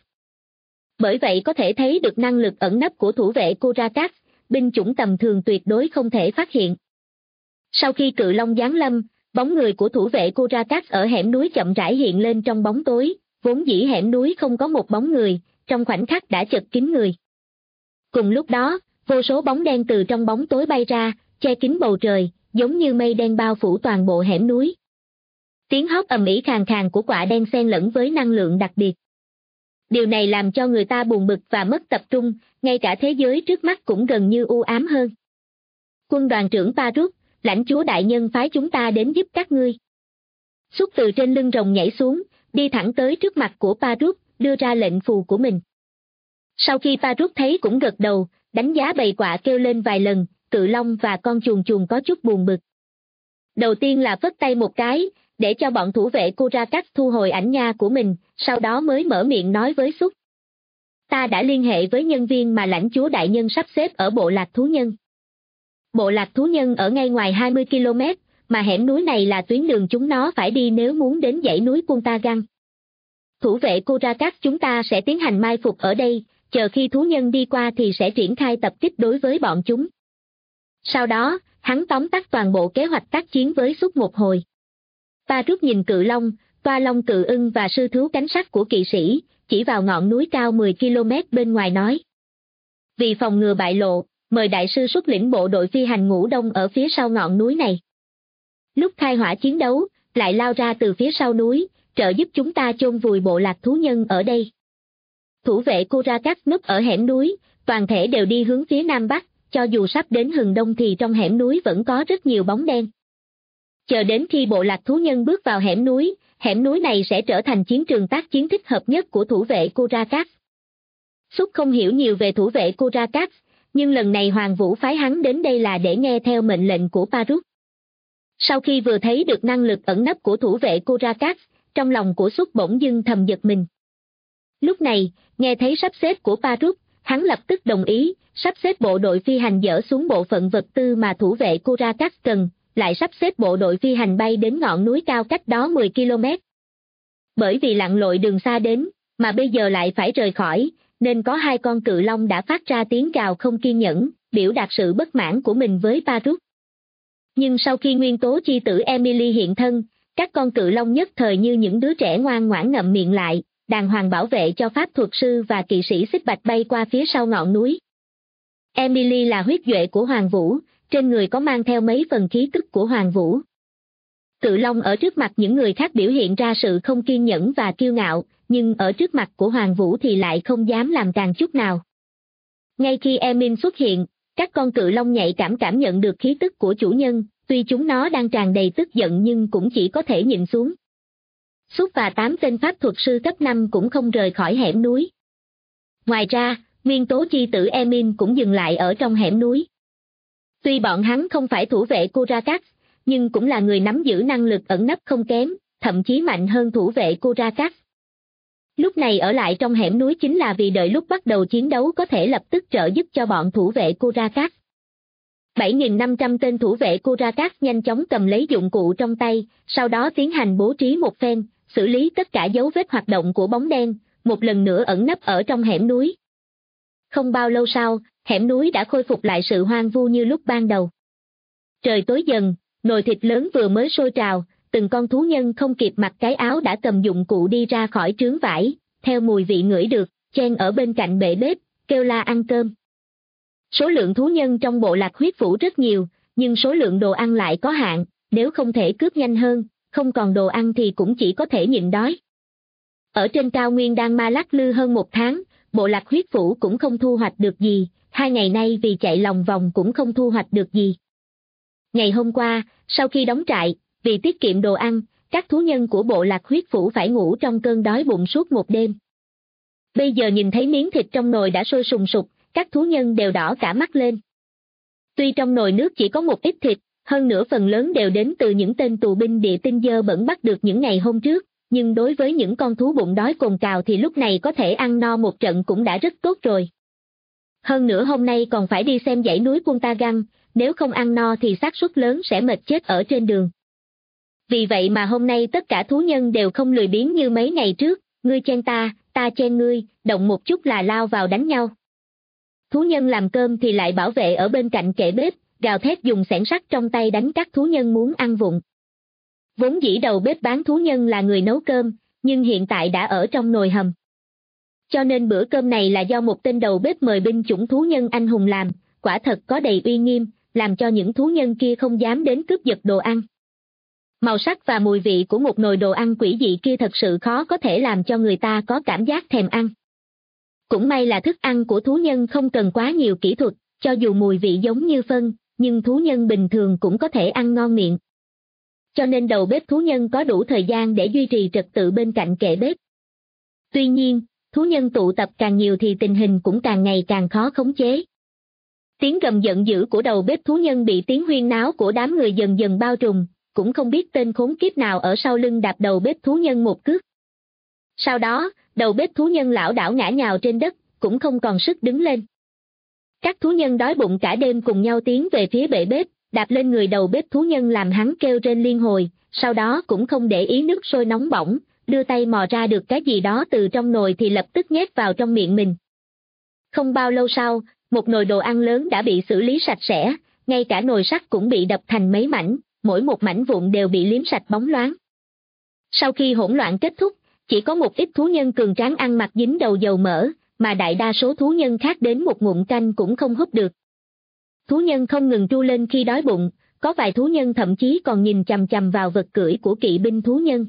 Bởi vậy có thể thấy được năng lực ẩn nấp của thủ vệ Curacax, binh chủng tầm thường tuyệt đối không thể phát hiện. Sau khi cự long giáng lâm, bóng người của thủ vệ Curacax ở hẻm núi chậm rãi hiện lên trong bóng tối, vốn dĩ hẻm núi không có một bóng người, trong khoảnh khắc đã chật kín người. Cùng lúc đó, vô số bóng đen từ trong bóng tối bay ra, che kín bầu trời, giống như mây đen bao phủ toàn bộ hẻm núi. Tiếng hót ầm ĩ khàn khàn của quạ đen xen lẫn với năng lượng đặc biệt. Điều này làm cho người ta buồn bực và mất tập trung, ngay cả thế giới trước mắt cũng gần như u ám hơn. Quân đoàn trưởng Parut, lãnh chúa đại nhân phái chúng ta đến giúp các ngươi. Xuất từ trên lưng rồng nhảy xuống, đi thẳng tới trước mặt của Parut, đưa ra lệnh phù của mình. Sau khi Parut thấy cũng gật đầu, đánh giá bầy quạ kêu lên vài lần, Cự Long và con chuồn chuồn có chút buồn bực. Đầu tiên là phất tay một cái, để cho bọn thủ vệ Curacax thu hồi ảnh nha của mình, sau đó mới mở miệng nói với Súc. Ta đã liên hệ với nhân viên mà lãnh chúa đại nhân sắp xếp ở bộ lạc thú nhân. Bộ lạc thú nhân ở ngay ngoài 20 km, mà hẻm núi này là tuyến đường chúng nó phải đi nếu muốn đến dãy núi Puntagan. Thủ vệ Curacax chúng ta sẽ tiến hành mai phục ở đây, chờ khi thú nhân đi qua thì sẽ triển khai tập kích đối với bọn chúng. Sau đó, hắn tóm tắt toàn bộ kế hoạch tác chiến với Súc một hồi. Parut nhìn Cự Long, Toa Long Cự Ưng và sư thú cánh sắt của kỵ sĩ, chỉ vào ngọn núi cao 10 km bên ngoài nói. Vì phòng ngừa bại lộ, mời đại sư xuất lĩnh bộ đội phi hành ngũ đông ở phía sau ngọn núi này. Lúc khai hỏa chiến đấu, lại lao ra từ phía sau núi, trợ giúp chúng ta chôn vùi bộ lạc thú nhân ở đây. Thủ vệ Curacax núp ở hẻm núi, toàn thể đều đi hướng phía nam bắc, cho dù sắp đến hừng đông thì trong hẻm núi vẫn có rất nhiều bóng đen. Chờ đến khi bộ lạc thú nhân bước vào hẻm núi này sẽ trở thành chiến trường tác chiến thích hợp nhất của thủ vệ Curacax. Súc không hiểu nhiều về thủ vệ Curacax, nhưng lần này Hoàng Vũ phái hắn đến đây là để nghe theo mệnh lệnh của Parut. Sau khi vừa thấy được năng lực ẩn nấp của thủ vệ Curacax, trong lòng của Súc bỗng dưng thầm giật mình. Lúc này, nghe thấy sắp xếp của Parut, hắn lập tức đồng ý, sắp xếp bộ đội phi hành dỡ xuống bộ phận vật tư mà thủ vệ Curacax cần, lại sắp xếp bộ đội phi hành bay đến ngọn núi cao cách đó 10 km. Bởi vì lặn lội đường xa đến, mà bây giờ lại phải rời khỏi, nên có hai con cự long đã phát ra tiếng gào không kiên nhẫn, biểu đạt sự bất mãn của mình với Parut. Nhưng sau khi nguyên tố chi tử Emily hiện thân, các con cự long nhất thời như những đứa trẻ ngoan ngoãn ngậm miệng lại, đàng hoàng bảo vệ cho pháp thuật sư và kỵ sĩ xích bạch bay qua phía sau ngọn núi. Emily là huyết duệ của Hoàng Vũ, trên người có mang theo mấy phần khí tức của Hoàng Vũ. Cự long ở trước mặt những người khác biểu hiện ra sự không kiên nhẫn và kiêu ngạo, nhưng ở trước mặt của Hoàng Vũ thì lại không dám làm càng chút nào. Ngay khi Emily xuất hiện, các con cự long nhạy cảm nhận được khí tức của chủ nhân, tuy chúng nó đang tràn đầy tức giận nhưng cũng chỉ có thể nhìn xuống. Súc và 8 tên pháp thuật sư cấp 5 cũng không rời khỏi hẻm núi. Ngoài ra, nguyên tố chi tử Emin cũng dừng lại ở trong hẻm núi. Tuy bọn hắn không phải thủ vệ Curacax, nhưng cũng là người nắm giữ năng lực ẩn nấp không kém, thậm chí mạnh hơn thủ vệ Curacax. Lúc này ở lại trong hẻm núi chính là vì đợi lúc bắt đầu chiến đấu có thể lập tức trợ giúp cho bọn thủ vệ Curacax. 7.500 tên thủ vệ Curacax nhanh chóng cầm lấy dụng cụ trong tay, sau đó tiến hành bố trí một phen, xử lý tất cả dấu vết hoạt động của bóng đen, một lần nữa ẩn nấp ở trong hẻm núi. Không bao lâu sau, hẻm núi đã khôi phục lại sự hoang vu như lúc ban đầu. Trời tối dần, nồi thịt lớn vừa mới sôi trào, từng con thú nhân không kịp mặc cái áo đã cầm dụng cụ đi ra khỏi trướng vải, theo mùi vị ngửi được, chen ở bên cạnh bệ bếp, kêu la ăn cơm. Số lượng thú nhân trong bộ lạc huyết vũ rất nhiều, nhưng số lượng đồ ăn lại có hạn, nếu không thể cướp nhanh hơn, không còn đồ ăn thì cũng chỉ có thể nhịn đói. Ở trên cao nguyên đang ma lắc lư hơn một tháng, bộ lạc huyết vũ cũng không thu hoạch được gì, 2 ngày nay vì chạy lòng vòng cũng không thu hoạch được gì. Ngày hôm qua, sau khi đóng trại, vì tiết kiệm đồ ăn, các thú nhân của bộ lạc huyết vũ phải ngủ trong cơn đói bụng suốt một đêm. Bây giờ nhìn thấy miếng thịt trong nồi đã sôi sùng sục, các thú nhân đều đỏ cả mắt lên. Tuy trong nồi nước chỉ có một ít thịt, hơn nữa phần lớn đều đến từ những tên tù binh địa tinh dơ bẩn bắt được những ngày hôm trước, nhưng đối với những con thú bụng đói cồn cào thì lúc này có thể ăn no một trận cũng đã rất tốt rồi. Hơn nữa hôm nay còn phải đi xem dãy núi Puntagan, nếu không ăn no thì xác suất lớn sẽ mệt chết ở trên đường. Vì vậy mà hôm nay tất cả thú nhân đều không lười biếng như mấy ngày trước, ngươi chen ta chen ngươi, động một chút là lao vào đánh nhau. Thú nhân làm cơm thì lại bảo vệ ở bên cạnh kệ bếp, gào thét dùng xẻng sắt trong tay đánh các thú nhân muốn ăn vụng. Vốn dĩ đầu bếp bán thú nhân là người nấu cơm, nhưng hiện tại đã ở trong nồi hầm. Cho nên bữa cơm này là do một tên đầu bếp mời binh chủng thú nhân anh hùng làm, quả thật có đầy uy nghiêm, làm cho những thú nhân kia không dám đến cướp giật đồ ăn. Màu sắc và mùi vị của một nồi đồ ăn quỷ dị kia thật sự khó có thể làm cho người ta có cảm giác thèm ăn. Cũng may là thức ăn của thú nhân không cần quá nhiều kỹ thuật, cho dù mùi vị giống như phân, nhưng thú nhân bình thường cũng có thể ăn ngon miệng. Cho nên đầu bếp thú nhân có đủ thời gian để duy trì trật tự bên cạnh kệ bếp. Tuy nhiên, thú nhân tụ tập càng nhiều thì tình hình cũng càng ngày càng khó khống chế. Tiếng gầm giận dữ của đầu bếp thú nhân bị tiếng huyên náo của đám người dần dần bao trùm, cũng không biết tên khốn kiếp nào ở sau lưng đạp đầu bếp thú nhân một cước. Sau đó, đầu bếp thú nhân lảo đảo ngã nhào trên đất, cũng không còn sức đứng lên. Các thú nhân đói bụng cả đêm cùng nhau tiến về phía bệ bếp, đạp lên người đầu bếp thú nhân làm hắn kêu rên liên hồi, sau đó cũng không để ý nước sôi nóng bỏng, đưa tay mò ra được cái gì đó từ trong nồi thì lập tức nhét vào trong miệng mình. Không bao lâu sau, một nồi đồ ăn lớn đã bị xử lý sạch sẽ, ngay cả nồi sắt cũng bị đập thành mấy mảnh, mỗi một mảnh vụn đều bị liếm sạch bóng loáng. Sau khi hỗn loạn kết thúc, chỉ có một ít thú nhân cường tráng ăn mặc dính đầu dầu mỡ, mà đại đa số thú nhân khác đến một ngụm canh cũng không húp được. Thú nhân không ngừng tru lên khi đói bụng, có vài thú nhân thậm chí còn nhìn chằm chằm vào vật cưỡi của kỵ binh thú nhân.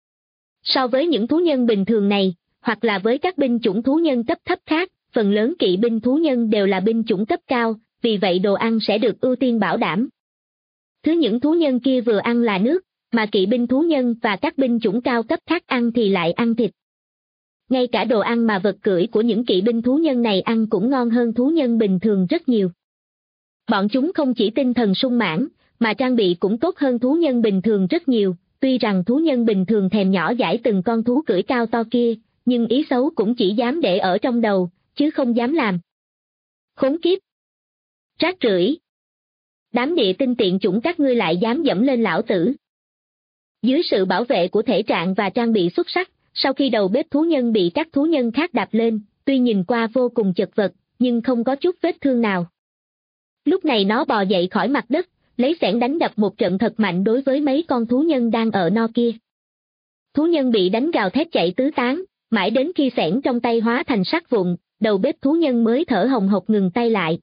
So với những thú nhân bình thường này, hoặc là với các binh chủng thú nhân cấp thấp khác, phần lớn kỵ binh thú nhân đều là binh chủng cấp cao, vì vậy đồ ăn sẽ được ưu tiên bảo đảm. Thứ những thú nhân kia vừa ăn là nước, mà kỵ binh thú nhân và các binh chủng cao cấp khác ăn thì lại ăn thịt. Ngay cả đồ ăn mà vật cưỡi của những kỵ binh thú nhân này ăn cũng ngon hơn thú nhân bình thường rất nhiều. Bọn chúng không chỉ tinh thần sung mãn, mà trang bị cũng tốt hơn thú nhân bình thường rất nhiều, tuy rằng thú nhân bình thường thèm nhỏ dãi từng con thú cưỡi cao to kia, nhưng ý xấu cũng chỉ dám để ở trong đầu, chứ không dám làm. Khốn kiếp! Rác rưởi! Đám địa tinh tiện chủng các ngươi lại dám dẫm lên lão tử. Dưới sự bảo vệ của thể trạng và trang bị xuất sắc, sau khi đầu bếp thú nhân bị các thú nhân khác đạp lên, tuy nhìn qua vô cùng chật vật, nhưng không có chút vết thương nào. Lúc này nó bò dậy khỏi mặt đất, lấy xẻng đánh đập một trận thật mạnh đối với mấy con thú nhân đang ở no kia. Thú nhân bị đánh gào thét chạy tứ tán, mãi đến khi xẻng trong tay hóa thành sắt vụn, đầu bếp thú nhân mới thở hồng hộc ngừng tay lại.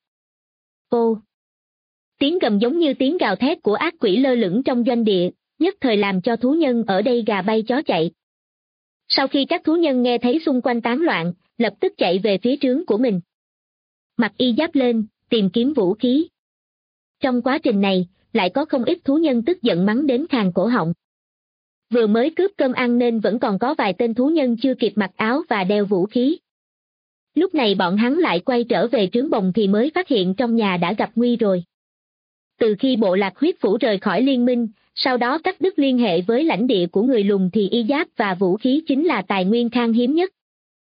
Ô! Tiếng gầm giống như tiếng gào thét của ác quỷ lơ lửng trong doanh địa, nhất thời làm cho thú nhân ở đây gà bay chó chạy. Sau khi các thú nhân nghe thấy xung quanh tán loạn, lập tức chạy về phía trướng của mình. Mặc y giáp lên, tìm kiếm vũ khí. Trong quá trình này, lại có không ít thú nhân tức giận mắng đến khàn cổ họng. Vừa mới cướp cơm ăn nên vẫn còn có vài tên thú nhân chưa kịp mặc áo và đeo vũ khí. Lúc này bọn hắn lại quay trở về trướng bồng thì mới phát hiện trong nhà đã gặp nguy rồi. Từ khi bộ lạc huyết phủ rời khỏi liên minh, sau đó cắt đứt liên hệ với lãnh địa của người lùn thì y giáp và vũ khí chính là tài nguyên khan hiếm nhất.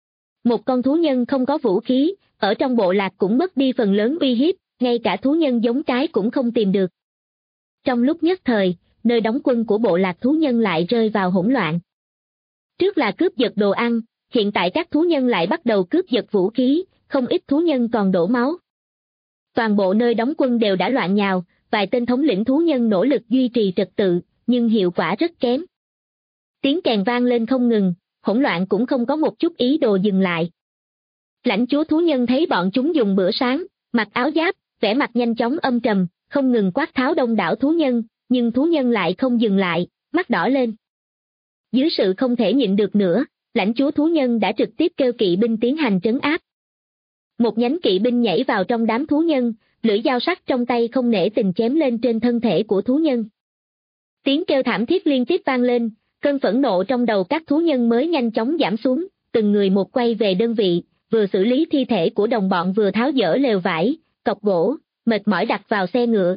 Một con thú nhân không có vũ khí, ở trong bộ lạc cũng mất đi phần lớn uy hiếp, ngay cả thú nhân giống cái cũng không tìm được. Trong lúc nhất thời, nơi đóng quân của bộ lạc thú nhân lại rơi vào hỗn loạn. Trước là cướp giật đồ ăn, hiện tại các thú nhân lại bắt đầu cướp giật vũ khí, không ít thú nhân còn đổ máu. Toàn bộ nơi đóng quân đều đã loạn nhào, vài tên thống lĩnh thú nhân nỗ lực duy trì trật tự, nhưng hiệu quả rất kém. Tiếng kèn vang lên không ngừng, hỗn loạn cũng không có một chút ý đồ dừng lại. Lãnh chúa thú nhân thấy bọn chúng dùng bữa sáng, mặc áo giáp, vẻ mặt nhanh chóng âm trầm, không ngừng quát tháo đông đảo thú nhân, nhưng thú nhân lại không dừng lại, mắt đỏ lên. Dưới sự không thể nhịn được nữa, lãnh chúa thú nhân đã trực tiếp kêu kỵ binh tiến hành trấn áp. Một nhánh kỵ binh nhảy vào trong đám thú nhân, lưỡi dao sắc trong tay không nể tình chém lên trên thân thể của thú nhân. Tiếng kêu thảm thiết liên tiếp vang lên, cơn phẫn nộ trong đầu các thú nhân mới nhanh chóng giảm xuống, từng người một quay về đơn vị, vừa xử lý thi thể của đồng bọn vừa tháo dỡ lều vải, cọc gỗ, mệt mỏi đặt vào xe ngựa.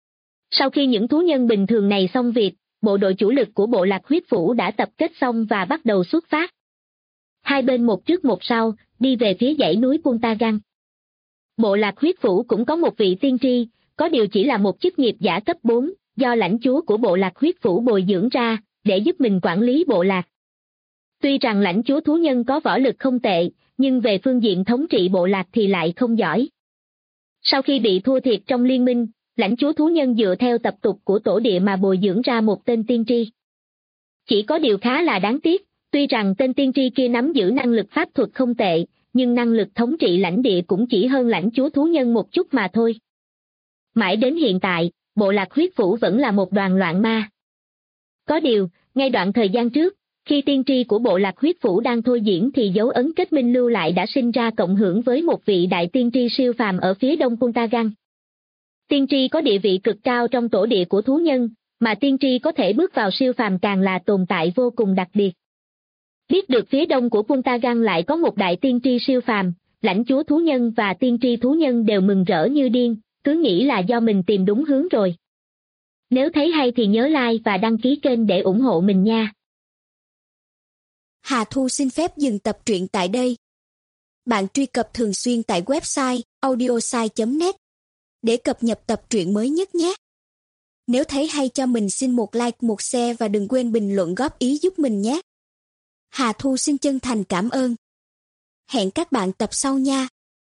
Sau khi những thú nhân bình thường này xong việc, bộ đội chủ lực của bộ lạc huyết phủ đã tập kết xong và bắt đầu xuất phát. Hai bên một trước một sau, đi về phía dãy núi Puntagan. Bộ lạc huyết phủ cũng có một vị tiên tri, có điều chỉ là một chức nghiệp giả cấp 4, do lãnh chúa của bộ lạc huyết phủ bồi dưỡng ra, để giúp mình quản lý bộ lạc. Tuy rằng lãnh chúa thú nhân có võ lực không tệ, nhưng về phương diện thống trị bộ lạc thì lại không giỏi. Sau khi bị thua thiệt trong liên minh, lãnh chúa thú nhân dựa theo tập tục của tổ địa mà bồi dưỡng ra một tên tiên tri. Chỉ có điều khá là đáng tiếc, tuy rằng tên tiên tri kia nắm giữ năng lực pháp thuật không tệ, nhưng năng lực thống trị lãnh địa cũng chỉ hơn lãnh chúa thú nhân một chút mà thôi. Mãi đến hiện tại, bộ lạc huyết phủ vẫn là một đoàn loạn ma. Có điều, ngay đoạn thời gian trước, khi tiên tri của bộ lạc huyết phủ đang thôi diễn thì dấu ấn kết minh lưu lại đã sinh ra cộng hưởng với một vị đại tiên tri siêu phàm ở phía đông Puntagan. Tiên tri có địa vị cực cao trong tổ địa của thú nhân, mà tiên tri có thể bước vào siêu phàm càng là tồn tại vô cùng đặc biệt. Biết được phía đông của Puntagan lại có một đại tiên tri siêu phàm, lãnh chúa thú nhân và tiên tri thú nhân đều mừng rỡ như điên, cứ nghĩ là do mình tìm đúng hướng rồi. Nếu thấy hay thì nhớ like và đăng ký kênh để ủng hộ mình nha. Hà Thu xin phép dừng tập truyện tại đây. Bạn truy cập thường xuyên tại website audiosai.net để cập nhật tập truyện mới nhất nhé. Nếu thấy hay cho mình xin một like, một share và đừng quên bình luận góp ý giúp mình nhé. Hà Thu xin chân thành cảm ơn. Hẹn các bạn tập sau nha.